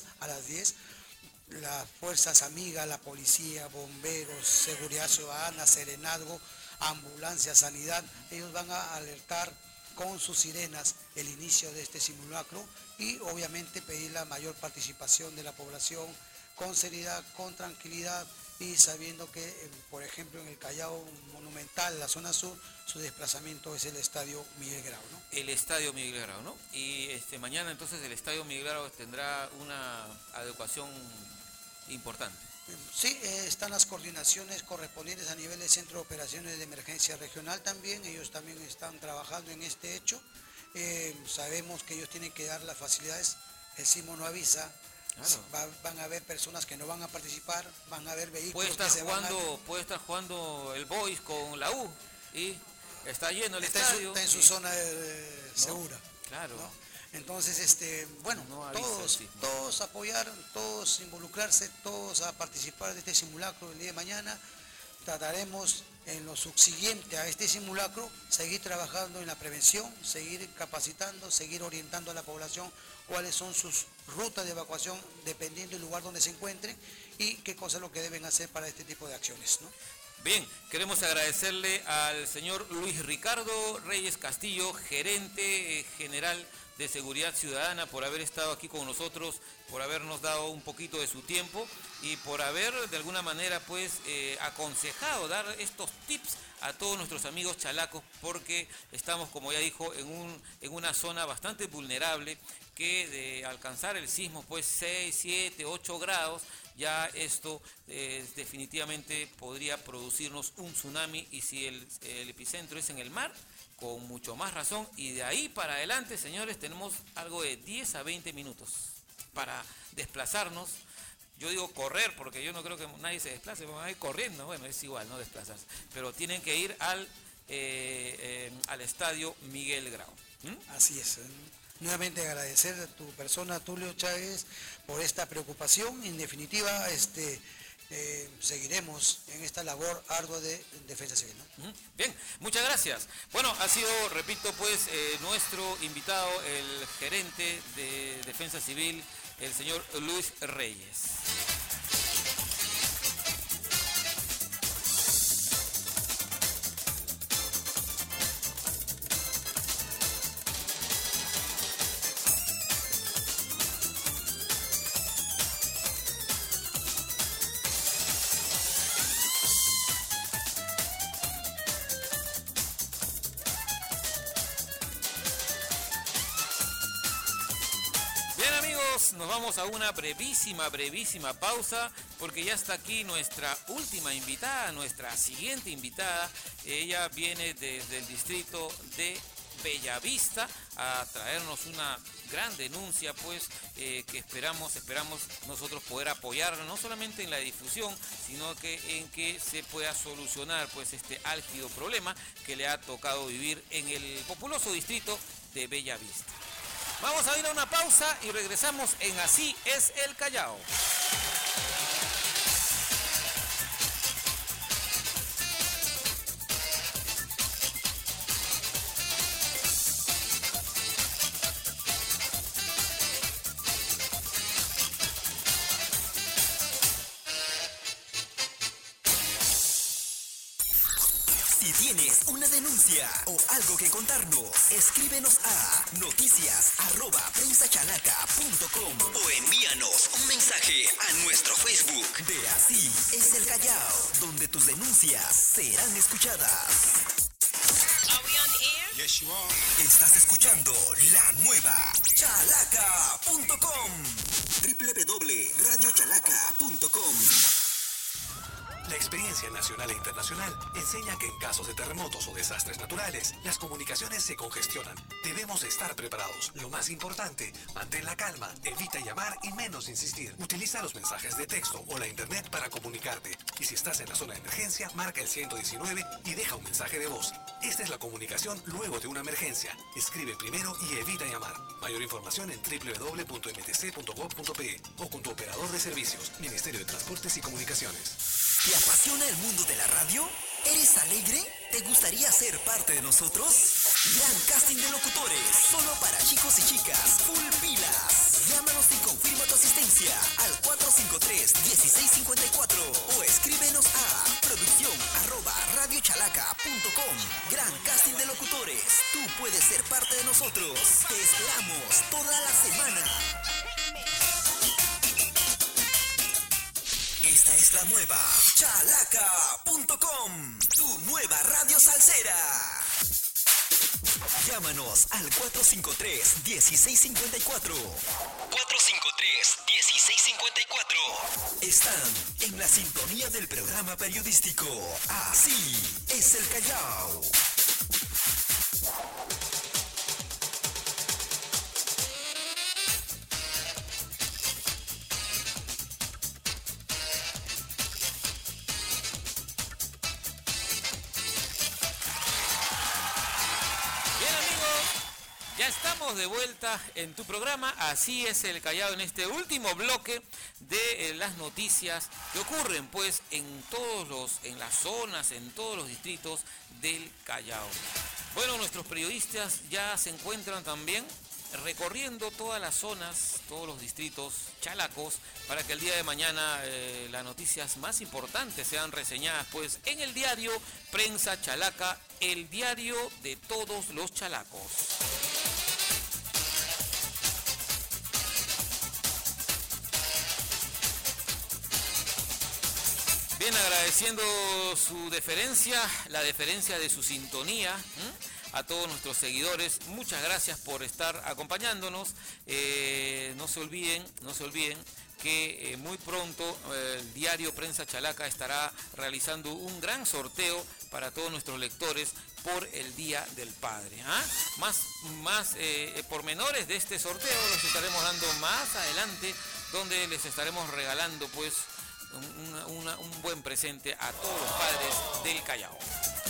Las fuerzas amigas, la policía, bomberos, seguridad ciudadana, serenazgo, ambulancia, sanidad, ellos van a alertar con sus sirenas el inicio de este simulacro y obviamente pedir la mayor participación de la población con seriedad, con tranquilidad y sabiendo que, por ejemplo, en el Callao Monumental, la zona sur, su desplazamiento es el Estadio Miguel Grau, ¿no?
El Estadio Miguel Grau, ¿no? Y mañana entonces el Estadio Miguel Grau tendrá una adecuación importante.
Sí, están las coordinaciones correspondientes a nivel del Centro de Operaciones de Emergencia Regional también, ellos también están trabajando en este hecho. Sabemos que ellos tienen que dar las facilidades, el sismo no avisa, claro. Van a haber personas que no van a participar, van a haber vehículos
puede estar jugando el Boys con la U y está lleno el estadio.
Está en su zona segura.
Claro.
¿no? Entonces, todos apoyar, todos involucrarse, todos a participar de este simulacro el día de mañana. Trataremos en lo subsiguiente a este simulacro seguir trabajando en la prevención, seguir capacitando, seguir orientando a la población cuáles son sus rutas de evacuación dependiendo del lugar donde se encuentren y qué cosa es lo que deben hacer para este tipo de acciones, ¿no?
Bien, queremos agradecerle al señor Luis Ricardo Reyes Castillo, gerente general de Seguridad Ciudadana, por haber estado aquí con nosotros, por habernos dado un poquito de su tiempo y por haber de alguna manera pues aconsejado, dar estos tips a todos nuestros amigos chalacos, porque estamos, como ya dijo, en una zona bastante vulnerable, que de alcanzar el sismo pues 6, 7, 8 grados, ya esto definitivamente podría producirnos un tsunami, y si el epicentro es en el mar, con mucho más razón, y de ahí para adelante, señores, tenemos algo de 10 a 20 minutos para desplazarnos. Yo digo correr, porque yo no creo que nadie se desplace, van a ir corriendo, bueno, es igual, no desplazarse, pero tienen que ir al Estadio Miguel Grau.
Así es. Nuevamente agradecer a tu persona, Tulio Chávez, por esta preocupación. En definitiva, seguiremos en esta labor ardua de defensa civil, ¿no?
Bien, muchas gracias. Bueno, ha sido, repito, pues nuestro invitado, el gerente de Defensa Civil, el señor Luis Reyes. Nos vamos a una brevísima pausa, porque ya está aquí nuestra última invitada, nuestra siguiente invitada. Ella viene desde el distrito de Bellavista a traernos una gran denuncia, pues que esperamos nosotros poder apoyar no solamente en la difusión, sino que en que se pueda solucionar pues este álgido problema que le ha tocado vivir en el populoso distrito de Bellavista. Vamos a ir a una pausa y regresamos en Así es el Callao.
Si tienes una denuncia o algo que contarnos, escríbenos a noticias@prensachalaca.com o envíanos un mensaje a nuestro Facebook de Así es el Callao, donde tus denuncias serán escuchadas.
Yes, you are.
Estás escuchando la nueva chalaca.com. www.radiochalaca.com.
La experiencia nacional e internacional enseña que en casos de terremotos o desastres naturales, las comunicaciones se congestionan. Debemos estar preparados. Lo más importante, mantén la calma, evita llamar y menos insistir. Utiliza los mensajes de texto o la internet para comunicarte. Y si estás en la zona de emergencia, marca el 119 y deja un mensaje de voz. Esta es la comunicación luego de una emergencia. Escribe primero y evita llamar. Mayor información en www.mtc.gov.pe o con tu operador de servicios, Ministerio de Transportes y Comunicaciones.
¿Te apasiona el mundo de la radio? ¿Eres alegre? ¿Te gustaría ser parte de nosotros? Gran casting de locutores, solo para chicos y chicas, full pilas. Llámanos y confirma tu asistencia al 453-1654 o escríbenos a producción@radiochalaca.com. Gran casting de locutores, tú puedes ser parte de nosotros. Te esperamos toda la semana. Esta es la nueva chalaca.com, tu nueva radio salsera. Llámanos al 453-1654. 453-1654. Están en la sintonía del programa periodístico Así es el Callao.
Ya estamos de vuelta en tu programa, Así es el Callao, en este último bloque de las noticias que ocurren pues en las zonas, en todos los distritos del Callao. Bueno, nuestros periodistas ya se encuentran también recorriendo todas las zonas, todos los distritos chalacos, para que el día de mañana las noticias más importantes sean reseñadas pues en el diario Prensa Chalaca, el diario de todos los chalacos. Bien, agradeciendo su deferencia, la deferencia de su sintonía, a todos nuestros seguidores, muchas gracias por estar acompañándonos. No se olviden que muy pronto el diario Prensa Chalaca estará realizando un gran sorteo para todos nuestros lectores por el Día del Padre. Más pormenores de este sorteo los estaremos dando más adelante, donde les estaremos regalando pues un buen presente a todos los padres del Callao.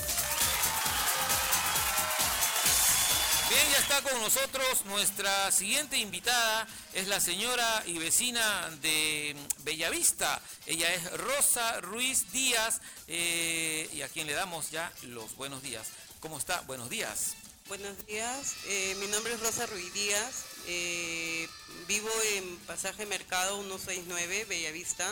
Bien, ya está con nosotros nuestra siguiente invitada, es la señora y vecina de Bellavista. Ella es Rosa Ruiz Díaz, y a quien le damos ya los buenos días. ¿Cómo está? Buenos días.
Buenos días, mi nombre es Rosa Ruiz Díaz, vivo en Pasaje Mercado 169, Bellavista.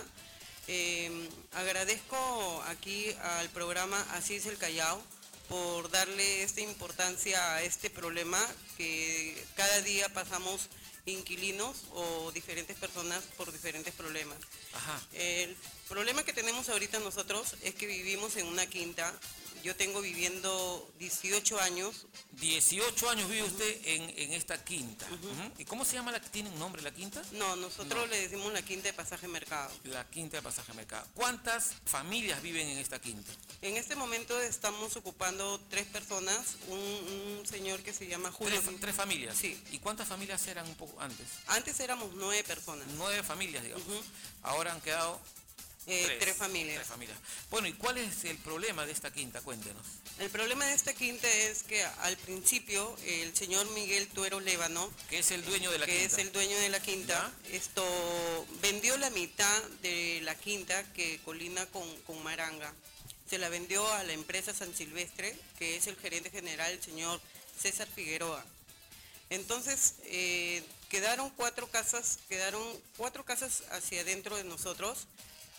Agradezco aquí al programa Así es el Callao por darle esta importancia a este problema que cada día pasamos inquilinos o diferentes personas por diferentes problemas.
Ajá.
El problema que tenemos ahorita nosotros es que vivimos en una quinta. Yo tengo viviendo 18 años.
18 años vive usted en esta quinta. ¿Y cómo se llama ¿Tiene un nombre la quinta?
No, nosotros le decimos la quinta de Pasaje Mercado.
La quinta de Pasaje Mercado. ¿Cuántas familias viven en esta quinta?
En este momento estamos ocupando 3 personas, un señor que se llama Julio.
¿Tres familias?
Sí.
¿Y cuántas familias eran un poco antes?
Antes éramos 9 personas.
9 familias, digamos. Ahora han quedado...
3 familias.
3 familias. Bueno, ¿y cuál es el problema de esta quinta? Cuéntenos.
El problema de esta quinta es que al principio el señor Miguel Tuero Lévano,
que es el dueño de la quinta.
Que es el dueño de la quinta, vendió la mitad de la quinta que colina con Maranga. Se la vendió a la empresa San Silvestre, que es el gerente general, el señor César Figueroa. Entonces, quedaron 4 casas hacia adentro de nosotros,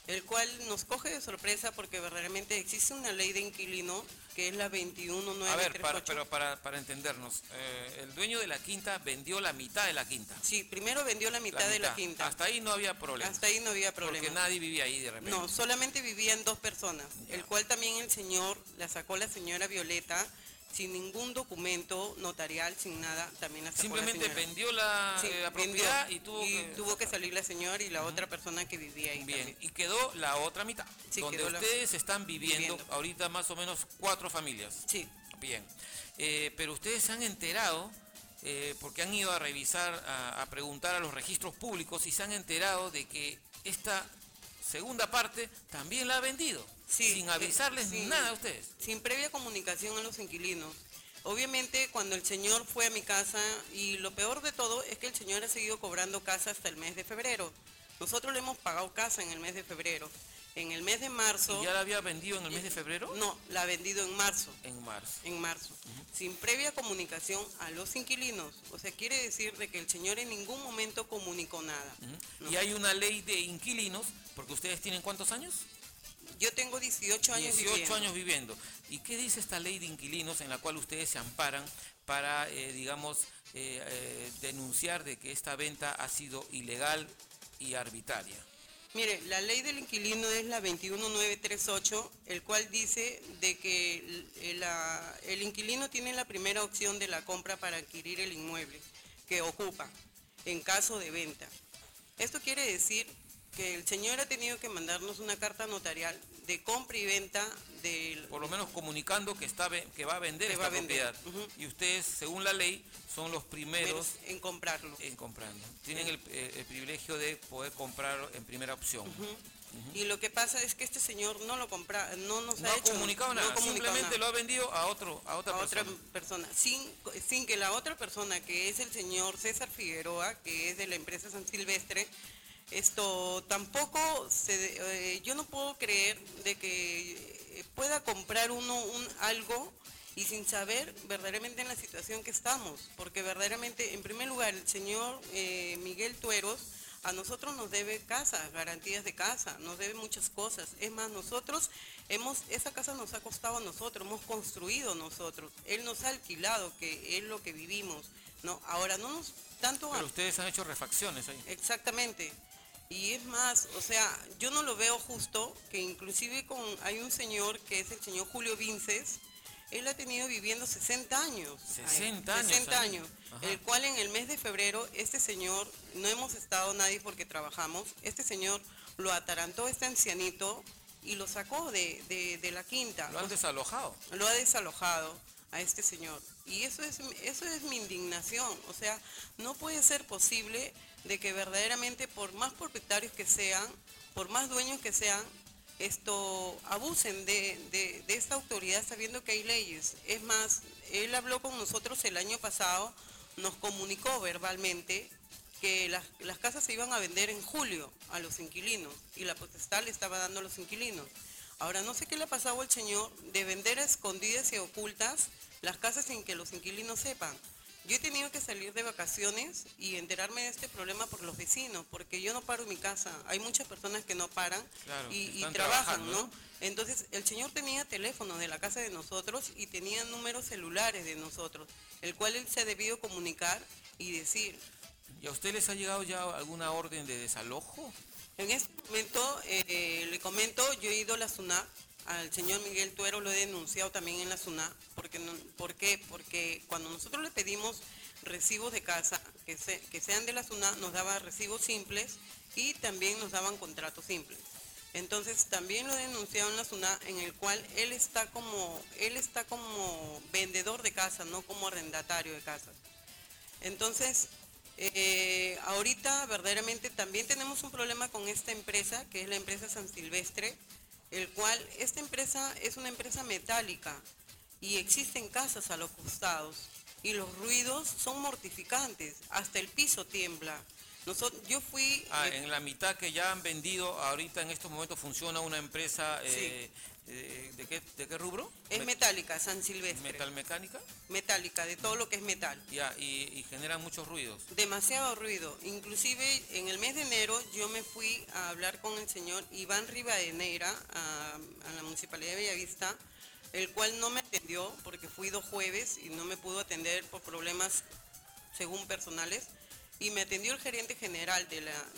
el cual nos coge de sorpresa porque verdaderamente existe una ley de inquilino que es la 21938.
A ver, pero para entendernos, el dueño de la quinta vendió la mitad de la quinta.
Sí, primero vendió la mitad de la quinta.
Hasta ahí no había problema.
Hasta ahí no había problema.
Porque nadie vivía ahí de repente.
No, solamente vivían 2 personas, el cual también el señor la sacó la señora Violeta sin ningún documento notarial, sin nada, también la sacó.
Simplemente
la señora.
vendió la,
Sí,
la propiedad y
tuvo que salir la señora y la otra persona que vivía ahí.
Bien,
también.
y quedó la otra mitad,
Sí,
donde
quedó
ustedes están viviendo ahorita más o menos 4 familias.
Sí.
Bien, pero ustedes se han enterado, porque han ido a revisar, a preguntar a los registros públicos y se han enterado de que esta segunda parte también la ha vendido, sin avisarles nada a ustedes.
Sin previa comunicación a los inquilinos. Obviamente cuando el señor fue a mi casa, y lo peor de todo es que el señor ha seguido cobrando casa hasta el mes de febrero. Nosotros le hemos pagado casa en el mes de febrero. En el mes de marzo...
¿Y ya la había vendido en el mes de febrero?
No, la ha vendido en marzo.
En marzo.
En marzo. Sin previa comunicación a los inquilinos. O sea, quiere decir de que el señor en ningún momento comunicó nada. ¿No?
Y hay una ley de inquilinos, porque ustedes tienen ¿cuántos años?
Yo tengo 18 años
18
viviendo.
años viviendo. ¿Y qué dice esta ley de inquilinos en la cual ustedes se amparan para, denunciar de que esta venta ha sido ilegal y arbitraria?
Mire, la ley del inquilino es la 21938, el cual dice de que el inquilino tiene la primera opción de la compra para adquirir el inmueble que ocupa en caso de venta. Esto quiere decir que el señor ha tenido que mandarnos una carta notarial de compra y venta del...
Por lo menos comunicando que va a vender esta propiedad. Y ustedes, según la ley, son los primeros
en comprarlo.
Tienen el privilegio de poder comprar en primera opción.
Y lo que pasa es que este señor no lo compra, no nos
No
ha
ha
hecho,
comunicado
no
nada,
ha comunicado
simplemente
nada.
lo ha vendido a otra
persona. Sin que la otra persona, que es el señor César Figueroa, que es de la empresa San Silvestre, tampoco yo no puedo creer de que pueda comprar uno algo y sin saber verdaderamente en la situación que estamos, porque verdaderamente, en primer lugar, el señor Miguel Tueros a nosotros nos debe casa, garantías de casa, nos debe muchas cosas. Es más, esa casa nos ha costado a nosotros, hemos construido nosotros, él nos ha alquilado, que es lo que vivimos, ¿no? Ahora no nos tanto...
Pero ustedes han hecho refacciones ahí.
Exactamente. Y es más, o sea, yo no lo veo justo que inclusive hay un señor que es el señor Julio Vinces, él ha tenido viviendo 60 años.
60
años. El cual en el mes de febrero, este señor, no hemos estado nadie porque trabajamos, este señor lo atarantó, este ancianito, y lo sacó de la quinta.
¿Lo han desalojado?
Lo ha desalojado a este señor. Y eso es mi indignación. O sea, no puede ser posible de que verdaderamente, por más propietarios que sean, por más dueños que sean, abusen de esta autoridad sabiendo que hay leyes. Es más, él habló con nosotros el año pasado, nos comunicó verbalmente que las casas se iban a vender en julio a los inquilinos y la potestad le estaba dando a los inquilinos. Ahora, no sé qué le ha pasado al señor de vender a escondidas y ocultas las casas sin que los inquilinos sepan. Yo he tenido que salir de vacaciones y enterarme de este problema por los vecinos, porque yo no paro en mi casa. Hay muchas personas que no paran y trabajan, ¿no? Entonces, el señor tenía teléfono de la casa de nosotros y tenía números celulares de nosotros, el cual él se ha debido comunicar y decir.
¿Y a usted les ha llegado ya alguna orden de desalojo?
En este momento, le comento, yo he ido a la SUNAT. Al señor Miguel Tuero lo he denunciado también en la SUNAT. ¿Por qué? Porque cuando nosotros le pedimos recibos de casa que sean de la SUNAT, nos daba recibos simples y también nos daban contratos simples. Entonces también lo he denunciado en la SUNAT, en el cual él está como vendedor de casa, no como arrendatario de casa. Entonces, ahorita verdaderamente también tenemos un problema con esta empresa, que es la empresa San Silvestre, el cual esta empresa es una empresa metálica y existen casas a los costados y los ruidos son mortificantes, hasta el piso tiembla. Yo fui...
en la mitad que ya han vendido, ahorita en estos momentos funciona una empresa,
Sí.
¿de qué rubro?
Es metálica, San Silvestre.
¿Metalmecánica?
Metálica, de todo lo que es metal.
Ya, y generan muchos ruidos.
Demasiado ruido. Inclusive en el mes de enero yo me fui a hablar con el señor Iván Rivadeneira a la Municipalidad de Bellavista, el cual no me atendió porque fui 2 jueves y no me pudo atender por problemas según personales. Y me atendió el gerente general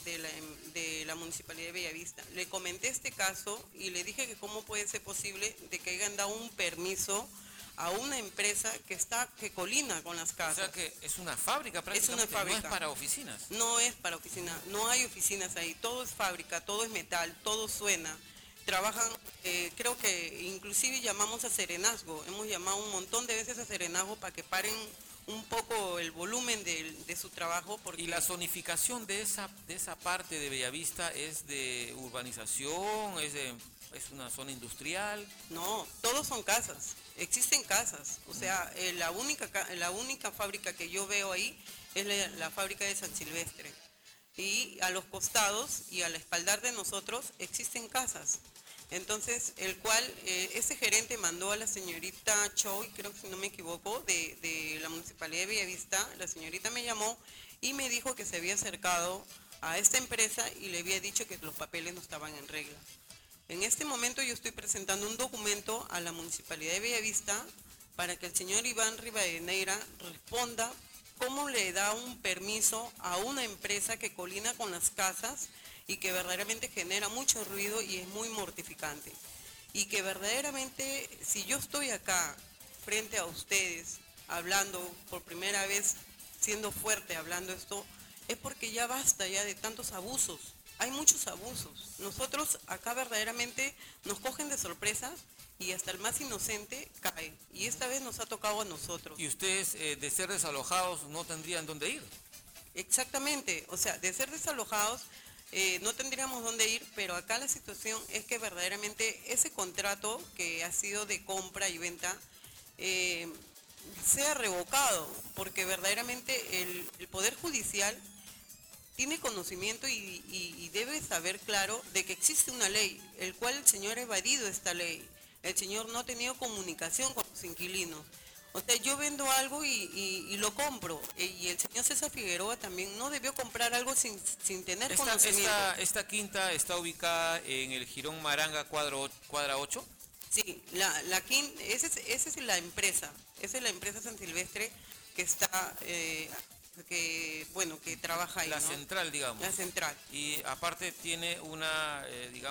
de la Municipalidad de Bellavista. Le comenté este caso y le dije que cómo puede ser posible de que hayan dado un permiso a una empresa que colina con las casas.
O sea que es una fábrica prácticamente,
Es una fábrica.
no es para oficinas.
No es para oficina, no hay oficinas ahí, todo es fábrica, todo es metal, todo suena. Trabajan, creo que inclusive llamamos a serenazgo, hemos llamado un montón de veces a serenazgo para que paren un poco el volumen de su trabajo. Porque...
¿Y la zonificación de esa parte de Bellavista es de urbanización, es una zona industrial?
No, todos son casas, existen casas. O sea, la única fábrica que yo veo ahí es la fábrica de San Silvestre. Y a los costados y a la espaldar de nosotros existen casas. Entonces, el cual ese gerente mandó a la señorita Choi, creo que si no me equivoco, de la Municipalidad de Bellavista. La señorita me llamó y me dijo que se había acercado a esta empresa y le había dicho que los papeles no estaban en regla. En este momento yo estoy presentando un documento a la Municipalidad de Bellavista para que el señor Iván Rivadeneira responda cómo le da un permiso a una empresa que colina con las casas y que verdaderamente genera mucho ruido y es muy mortificante. Y que verdaderamente, si yo estoy acá, frente a ustedes, hablando por primera vez, siendo fuerte, hablando esto, es porque ya basta ya de tantos abusos. Hay muchos abusos. Nosotros acá verdaderamente nos cogen de sorpresa y hasta el más inocente cae. Y esta vez nos ha tocado a nosotros.
¿Y ustedes, de ser desalojados, no tendrían dónde ir?
Exactamente. O sea, de ser desalojados... no tendríamos dónde ir, pero acá la situación es que verdaderamente ese contrato que ha sido de compra y venta sea revocado, porque verdaderamente el Poder Judicial tiene conocimiento y debe saber claro de que existe una ley, el cual el señor ha evadido esta ley. El señor no ha tenido comunicación con los inquilinos. O sea, yo vendo algo y lo compro. Y el señor César Figueroa también no debió comprar algo sin tener conocimiento.
¿Esta quinta está ubicada en el Jirón Maranga, cuadra 8?
Sí, esa es la empresa. Esa es la empresa San Silvestre que está, que trabaja ahí,
La
¿no?
central, digamos.
La central.
Y aparte tiene una,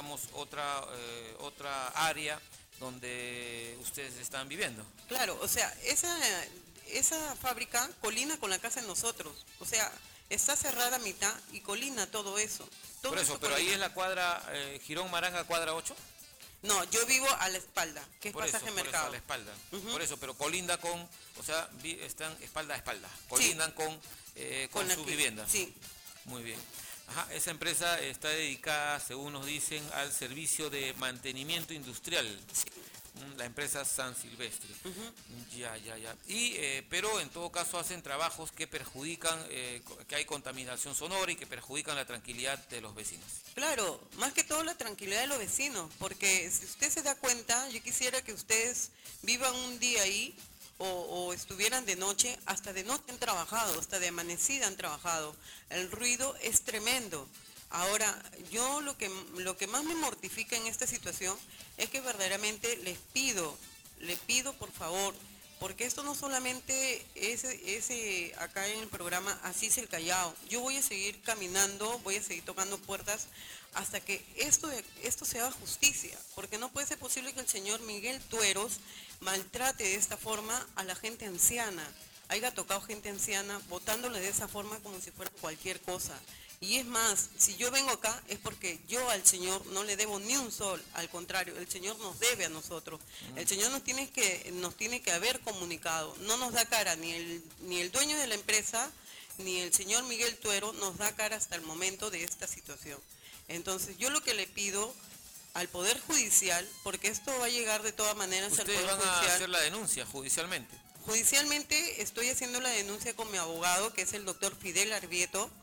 otra área donde ustedes están viviendo.
Claro, o sea, esa fábrica colina con la casa de nosotros. O sea, está cerrada a mitad y colina todo eso.
Por eso, pero ahí es la cuadra, Jirón Maranga, cuadra 8.
No, yo vivo a la espalda, que es Pasaje Mercado.
Por eso, a la espalda. Por eso, pero colinda con, o sea, están espalda a espalda. Colindan con su vivienda.
Sí.
Muy bien. Ajá, esa empresa está dedicada, según nos dicen, al servicio de mantenimiento industrial.
Sí.
La empresa San Silvestre. Ya. Pero en todo caso hacen trabajos que perjudican, que hay contaminación sonora y que perjudican la tranquilidad de los vecinos.
Claro, más que todo la tranquilidad de los vecinos, porque si usted se da cuenta, yo quisiera que ustedes vivan un día ahí o estuvieran de noche, hasta de noche han trabajado, hasta de amanecida han trabajado. El ruido es tremendo. Ahora, yo lo que más me mortifica en esta situación es que verdaderamente le pido por favor, porque esto no solamente es acá en el programa Así es el Callao. Yo voy a seguir caminando, voy a seguir tocando puertas hasta que esto se haga justicia, porque no puede ser posible que el señor Miguel Tueros maltrate de esta forma a la gente anciana, haya tocado gente anciana, botándole de esa forma como si fuera cualquier cosa. Y es más, si yo vengo acá es porque yo al Señor no le debo ni un sol, al contrario, el Señor nos debe a nosotros. El Señor nos tiene que haber comunicado, no nos da cara ni el dueño de la empresa, ni el señor Miguel Tuero nos da cara hasta el momento de esta situación. Entonces yo lo que le pido al Poder Judicial, porque esto va a llegar de todas maneras al Poder Judicial.
¿Ustedes van a hacer la denuncia judicialmente?
Judicialmente estoy haciendo la denuncia con mi abogado, que es el doctor Fidel Arbieto.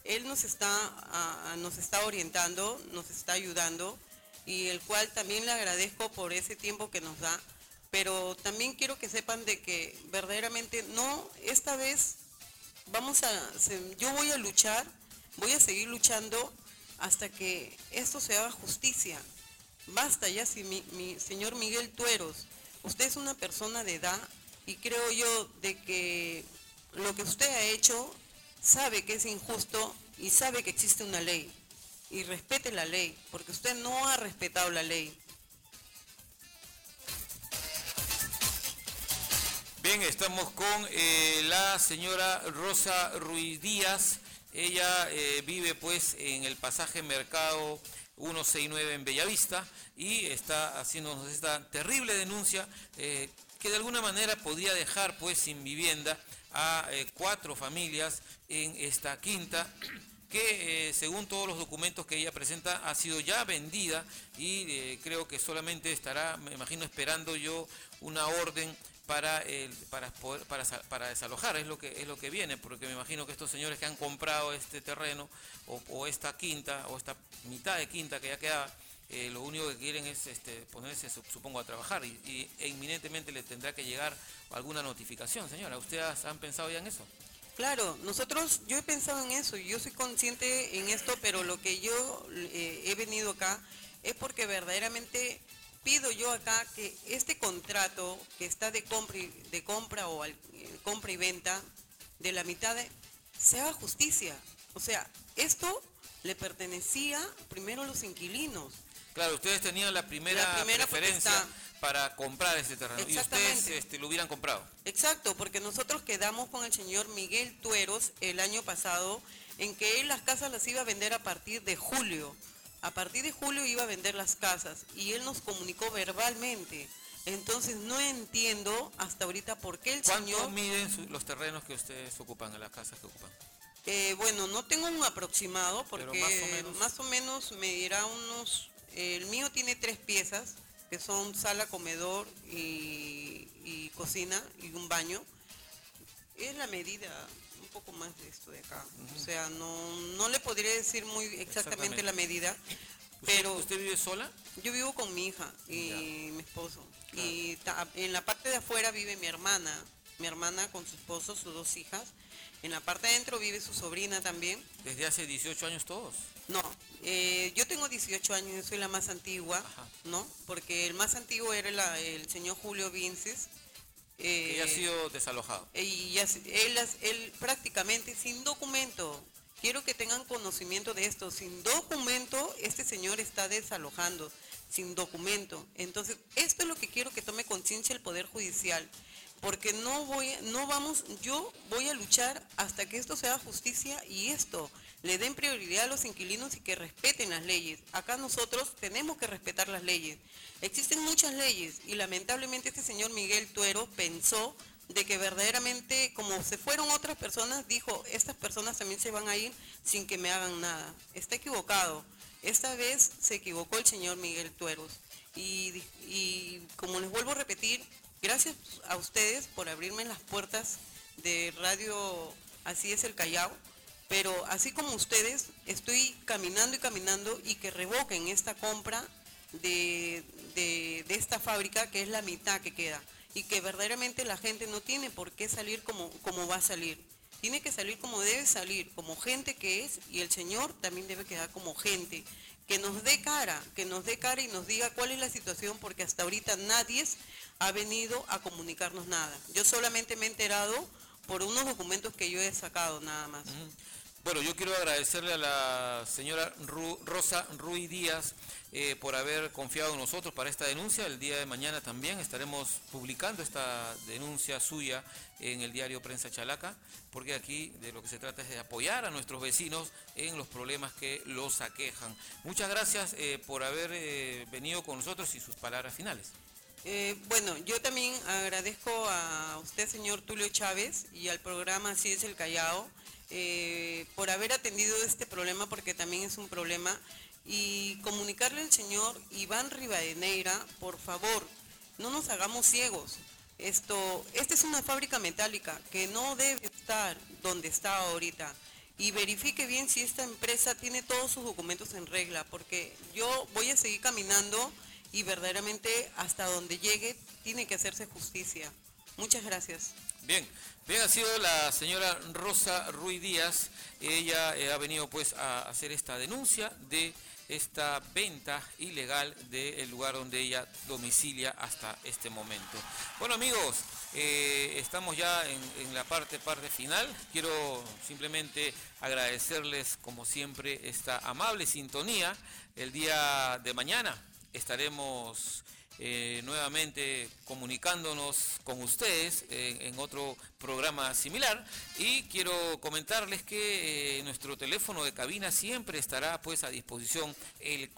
Él nos está orientando, nos está ayudando, y el cual también le agradezco por ese tiempo que nos da, pero también quiero que sepan de que verdaderamente no, esta vez yo voy a luchar, voy a seguir luchando hasta que esto se haga justicia. Basta ya, si mi señor Miguel Tueros, usted es una persona de edad y creo yo de que lo que usted ha hecho sabe que es injusto y sabe que existe una ley. Y respete la ley, porque usted no ha respetado la ley.
Bien, estamos con la señora Rosa Ruiz Díaz. Ella vive pues en el pasaje Mercado 169 en Bellavista y está haciéndonos esta terrible denuncia que de alguna manera podría dejar pues sin vivienda a 4 familias en esta quinta, que según todos los documentos que ella presenta ha sido ya vendida y creo que solamente estará, me imagino, esperando yo una orden para desalojar, es lo que viene, porque me imagino que estos señores que han comprado este terreno o esta quinta o esta mitad de quinta que ya queda, lo único que quieren es ponerse, supongo, a trabajar e inminentemente le tendrá que llegar alguna notificación. Señora, ¿ustedes han pensado ya en eso?
Claro, yo he pensado en eso, yo soy consciente en esto, pero lo que yo he venido acá es porque verdaderamente pido yo acá que este contrato que está de compra o compra y venta de la mitad se haga justicia. O sea, esto le pertenecía primero a los inquilinos.
Claro, ustedes tenían la primera preferencia para comprar ese terreno y ustedes lo hubieran comprado.
Exacto, porque nosotros quedamos con el señor Miguel Tueros el año pasado en que él las casas las iba a vender a partir de julio. A partir de julio iba a vender las casas y él nos comunicó verbalmente. Entonces no entiendo hasta ahorita por qué el señor...
¿Cuánto miden los terrenos que ustedes ocupan, las casas que ocupan?
Bueno, no tengo un aproximado porque
más
o menos me dirá unos... El mío tiene 3 piezas, que son sala, comedor y cocina y un baño. Es la medida, un poco más de esto de acá. O sea, no le podría decir muy exactamente la medida. Pero
¿Usted vive sola?
Yo vivo con mi hija y mi esposo. Claro. Y en la parte de afuera vive mi hermana con su esposo, sus 2 hijas. En la parte de adentro vive su sobrina también.
¿Desde hace 18 años todos?
No, yo tengo 18 años, yo soy la más antigua, ¿no? Porque el más antiguo era el señor Julio Vinces.
Que ya ha sido desalojado.
Y él prácticamente sin documento, quiero que tengan conocimiento de esto, sin documento este señor está desalojando, sin documento. Entonces, esto es lo que quiero que tome conciencia el Poder Judicial. Porque yo voy a luchar hasta que esto sea justicia y esto le den prioridad a los inquilinos y que respeten las leyes. Acá nosotros tenemos que respetar las leyes. Existen muchas leyes y lamentablemente este señor Miguel Tuero pensó de que verdaderamente, como se fueron otras personas, dijo, estas personas también se van a ir sin que me hagan nada. Está equivocado. Esta vez se equivocó el señor Miguel Tueros. Y como les vuelvo a repetir, gracias a ustedes por abrirme las puertas de Radio Así es el Callao, pero así como ustedes, estoy caminando y que revoquen esta compra de esta fábrica, que es la mitad que queda, y que verdaderamente la gente no tiene por qué salir como va a salir. Tiene que salir como debe salir, como gente que es, y el señor también debe quedar como gente. Que nos dé cara y nos diga cuál es la situación, porque hasta ahorita nadie ha venido a comunicarnos nada. Yo solamente me he enterado por unos documentos que yo he sacado, nada más.
Bueno, yo quiero agradecerle a la señora Rosa Ruiz Díaz por haber confiado en nosotros para esta denuncia. El día de mañana también estaremos publicando esta denuncia suya en el diario Prensa Chalaca, porque aquí de lo que se trata es de apoyar a nuestros vecinos en los problemas que los aquejan. Muchas gracias por haber venido con nosotros y sus palabras finales.
Bueno, yo también agradezco a usted, señor Tulio Chávez, y al programa Así es el Callao, por haber atendido este problema, porque también es un problema, y comunicarle al señor Iván Rivadeneira, por favor, no nos hagamos ciegos. Esta es una fábrica metálica que no debe estar donde está ahorita. y verifique bien si esta empresa tiene todos sus documentos en regla, porque yo voy a seguir caminando y verdaderamente hasta donde llegue tiene que hacerse justicia. Muchas gracias.
Bien, ha sido la señora Rosa Ruiz Díaz. Ella ha venido pues a hacer esta denuncia de esta venta ilegal del lugar donde ella domicilia hasta este momento. Bueno, amigos, estamos ya en la parte final. Quiero simplemente agradecerles como siempre esta amable sintonía. El día de mañana estaremos nuevamente comunicándonos con ustedes en otro programa similar, y quiero comentarles que nuestro teléfono de cabina siempre estará pues a disposición, el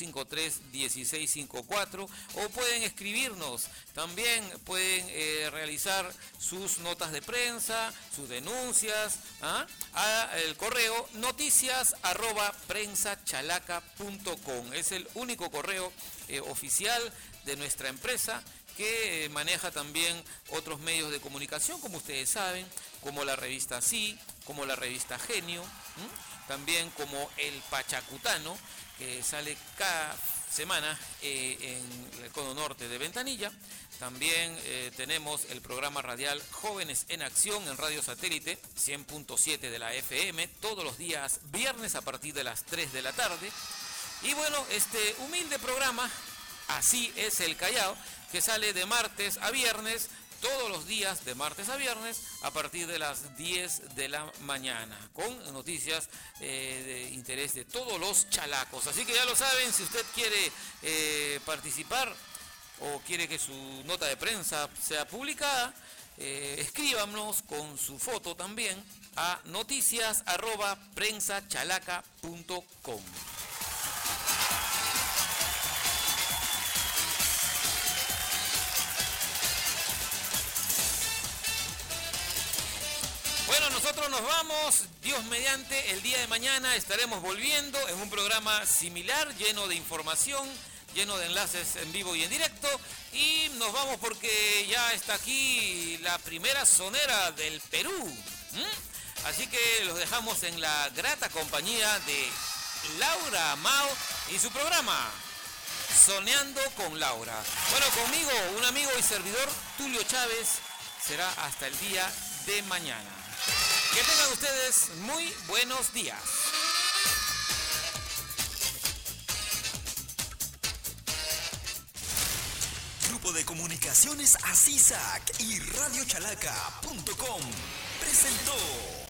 453-1654, o pueden escribirnos, también pueden realizar sus notas de prensa, sus denuncias a el correo noticias@prensachalaca.com. Es el único correo oficial de nuestra empresa, que maneja también otros medios de comunicación, como ustedes saben, como la revista Sí, como la revista Genio, también como El Pachacutano, que sale cada semana en el cono norte de Ventanilla. También tenemos el programa radial Jóvenes en Acción en Radio Satélite 100.7 de la FM, todos los días viernes a partir de las 3 de la tarde. Y bueno, este humilde programa, Así es el Callao, que sale de martes a viernes, todos los días de martes a viernes, a partir de las 10 de la mañana, con noticias de interés de todos los chalacos. Así que ya lo saben, si usted quiere participar o quiere que su nota de prensa sea publicada, escríbanos con su foto también a noticias@prensachalaca.com. Bueno, nosotros nos vamos, Dios mediante, el día de mañana estaremos volviendo en un programa similar, lleno de información, lleno de enlaces en vivo y en directo, y nos vamos porque ya está aquí la primera sonera del Perú. Así que los dejamos en la grata compañía de Laura Mao y su programa Soneando con Laura. Bueno, conmigo, un amigo y servidor, Tulio Chávez, será hasta el día de mañana. Que tengan ustedes muy buenos días.
Grupo de Comunicaciones ASISAC y radiochalaca.com presentó